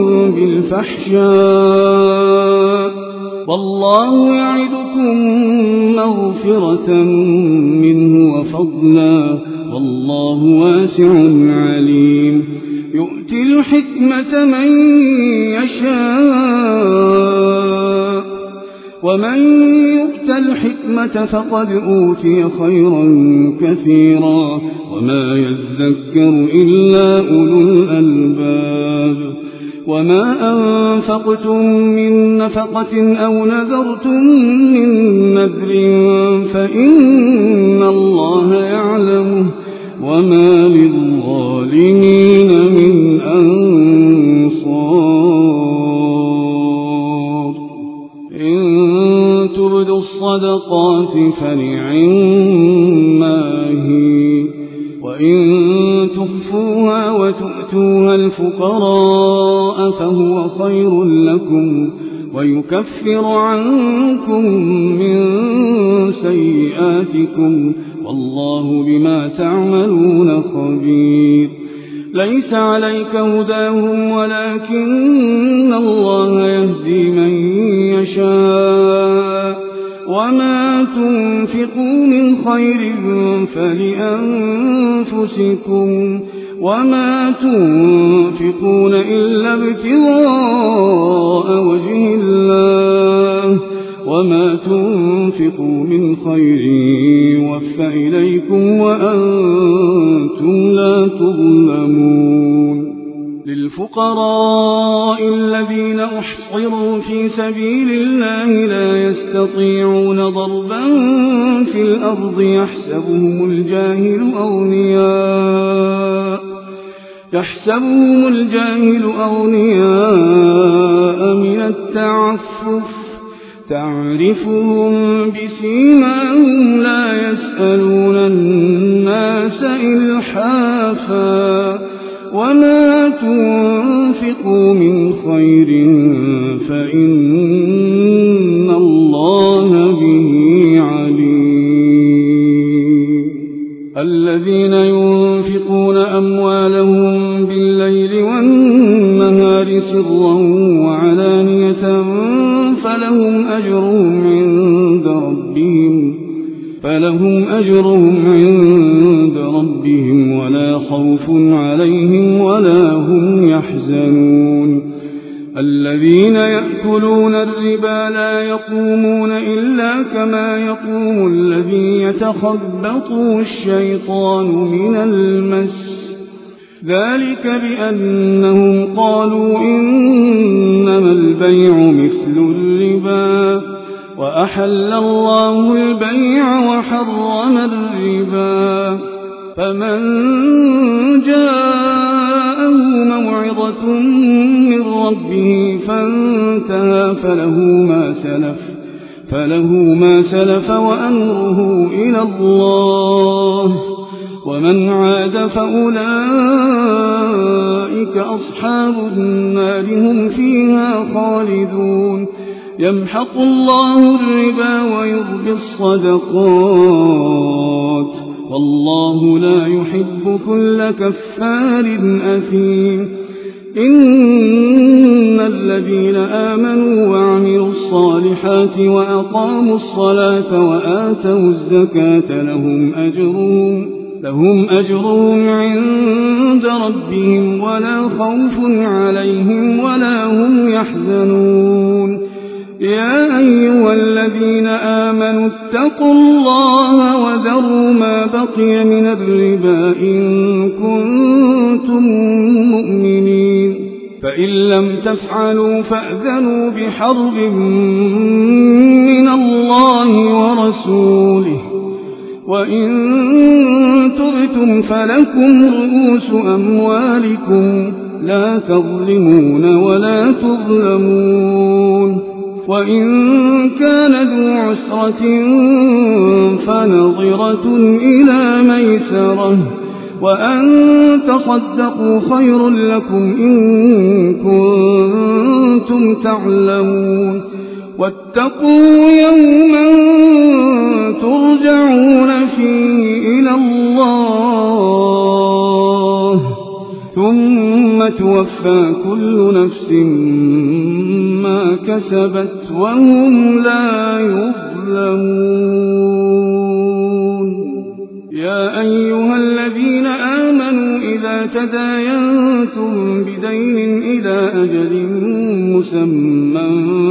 بالفحشاء والله يعدكم مغفرة منه وفضلا والله واسع عليم يؤتي الحكمة من يشاء ومن يؤت الحكمة فقد أوتي خيرا كثيرا وما يذكر إلا أولو الألباب وما أنفقتم من نفقة أو نذرتم من نذر فإن الله يعلمه وما للظالمين من أنصار إن تبدوا الصدقات فنعما هي وإن تخفوها وتؤمنوا وتؤتوها الفقراء فهو خير لكم ويكفر عنكم من سيئاتكم والله بما تعملون خبير. ليس عليك هداهم ولكن الله يهدي من يشاء وما تنفقوا من خير فلأنفسكم وما تنفقون إلا ابتغاء وجه الله وما تنفقوا من خير يوفى إليكم وأنتم لا تظلمون. للفقراء الذين أحصروا في سبيل الله لا يستطيعون ضربا في الأرض يحسبهم الجاهل أغنياء يحسبهم الجاهل أغنياء من التعفف تعرفهم بسيماهم لا يسألون الناس إلحافا وما تنفقوا من خير فإن الله به عليم. الذين ينفقون أموالهم بالليل والنهار سرا وعلانية فلهم أجرهم عند ربهم فلهم أجرهم عند ربهم ولا خوف عليهم ولا هم يحزنون. الذين يأكلون الربا لا يقومون إلا كما يقوم الذي يتخبطه الشيطان من المس ذلك بأنهم قالوا إنما البيع مثل الربا وأحل الله البيع وحرم الربا. فمن جاءه موعظة من ربه فانتهى فله ما سلف فله ما سلف وأمره إلى الله ومن عاد فأولئك أصحاب النار هم فيها خالدون. يمحق الله الربا ويربي الصدقات والله لا يحب كل كفار أثيم. إن الذين آمنوا وعملوا الصالحات وأقاموا الصلاة وآتوا الزكاة لهم أجرهم لهم أجرهم عند ربهم ولا خوف عليهم ولا هم يحزنون. يا أيها الذين آمنوا اتقوا الله وذروا ما بقي من الربا إن كنتم مؤمنين فإن لم تفعلوا فأذنوا بحرب من الله ورسوله وإن تبتم فلكم رؤوس أموالكم لا تظلمون ولا تظلمون. وإن كان ذو عسرة فنظرة إلى ميسرة وأن تصدقوا خير لكم إن كنتم تعلمون. واتقوا يوما ترجعون فيه إلى الله ثم توفى كل نفس ما كسبت وهم لا يظلمون. يا أيها الذين آمنوا إذا تداينتم بدين إلى أجل مسمى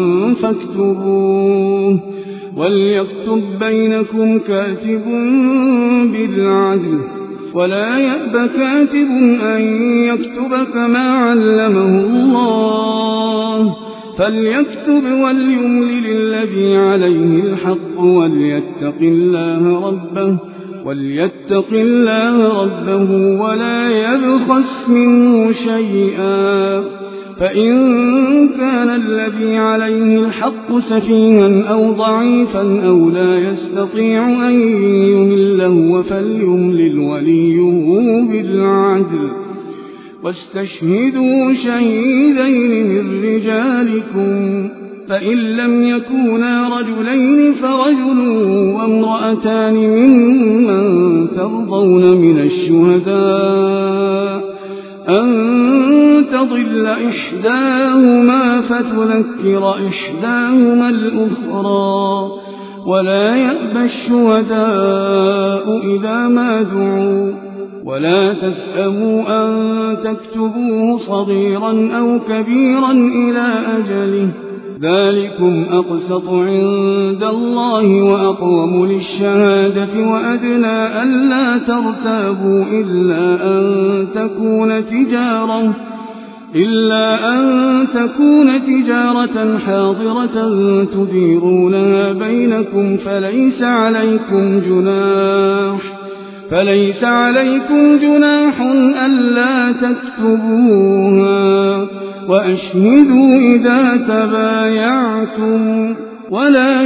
فاكتبوه وليكتب بينكم كاتب بالعدل ولا يأب كاتب أن يكتب كما علمه الله فليكتب وليملل الذي عليه الحق وليتق الله ربه وليتق الله ربه ولا يبخس منه شيئا فإن كان الذي عليه الحق سفيها أو ضعيفا أو لا يستطيع أن يمله فليملل وليه بالعدل واستشهدوا شهيدين من رجالكم، فإن لم يكونا رجلين فرجل وامرأتان ممن ترضون من الشهداء أن تضل إحداهما فتذكر إحداهما الأخرى، ولا يأبى الشهداء إذا ما دعوا، ولا تسأموا أن تكتبوه صغيرا أو كبيرا إلى أجله، ذلكم أقسط عند الله وأقوم للشهادة وأدنى ألا ترتابوا إلا أن تكون تجارة إلا أن تكون تجارة حاضرة تديرونها بينكم فليس عليكم جناح فليس عليكم جناح ألا تكتبوها، وأشهدوا إذا تبايعتم، ولا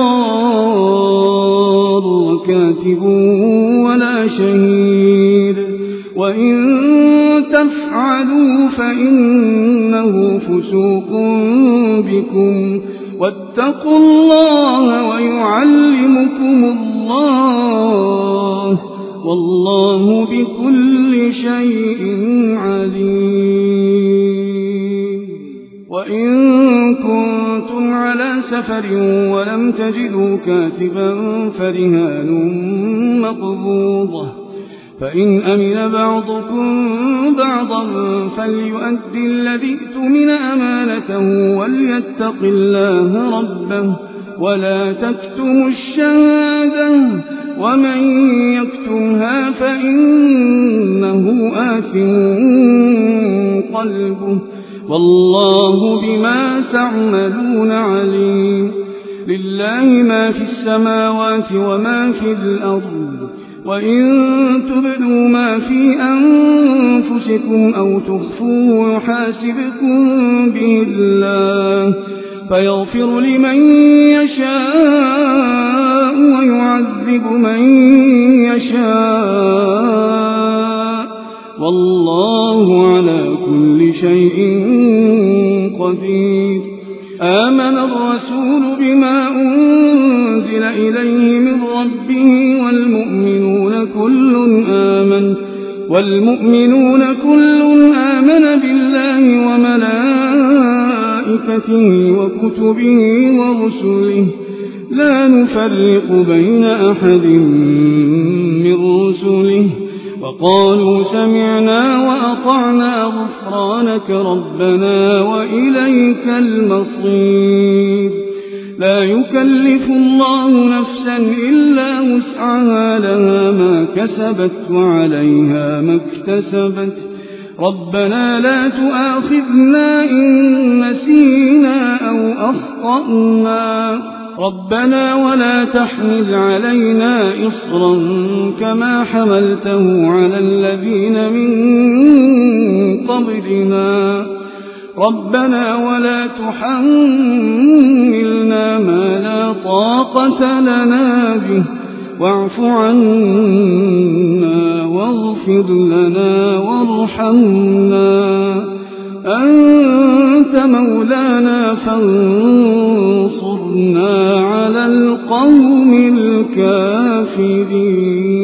يضار كاتب ولا شهيد، وإن تفعلوا فإنه فسوق بكم، واتقوا الله ويعلمكم الله، والله بكل شيء عليم. وإن كنتم على سفر ولم تجدوا كاتبا فرهان مقبوضة، فإن أمن بعضكم بعضا فليؤدي الذي اؤتمن أمانته وليتق الله ربه، ولا تكتموا الشهادة، ومن يكتمها فإنه آثم قلبه، والله بما تعملون عليم. لله ما في السماوات وما في الأرض، وإن تبدوا ما في أنفسكم أو تخفوه يحاسبكم به الله، فيغفر لمن يشاء ويعذب من يشاء، والله على كل شيء قدير. آمن الرسول بما أنزل إليه من ربه والمؤمنون كل آمن والمؤمنون كل آمن بالله وملائكته وكتبه ورسله، لا نفرق بين أحد من رسله، وقالوا سمعنا وأطعنا غفرانك ربنا وإليك المصير. لا يكلف الله نفسا إلا وسعها، لها ما كسبت وعليها ما اكتسبت، ربنا لا تؤاخذنا إن نسينا أو أخطأنا، ربنا ولا تحمل علينا إصرا كما حملته على الذين من قبلنا، ربنا ولا تحملنا ما لا طاقة لنا به، واعف عنا واغفر لنا وارحمنا، أنت مولانا فانصرنا على القوم الكافرين.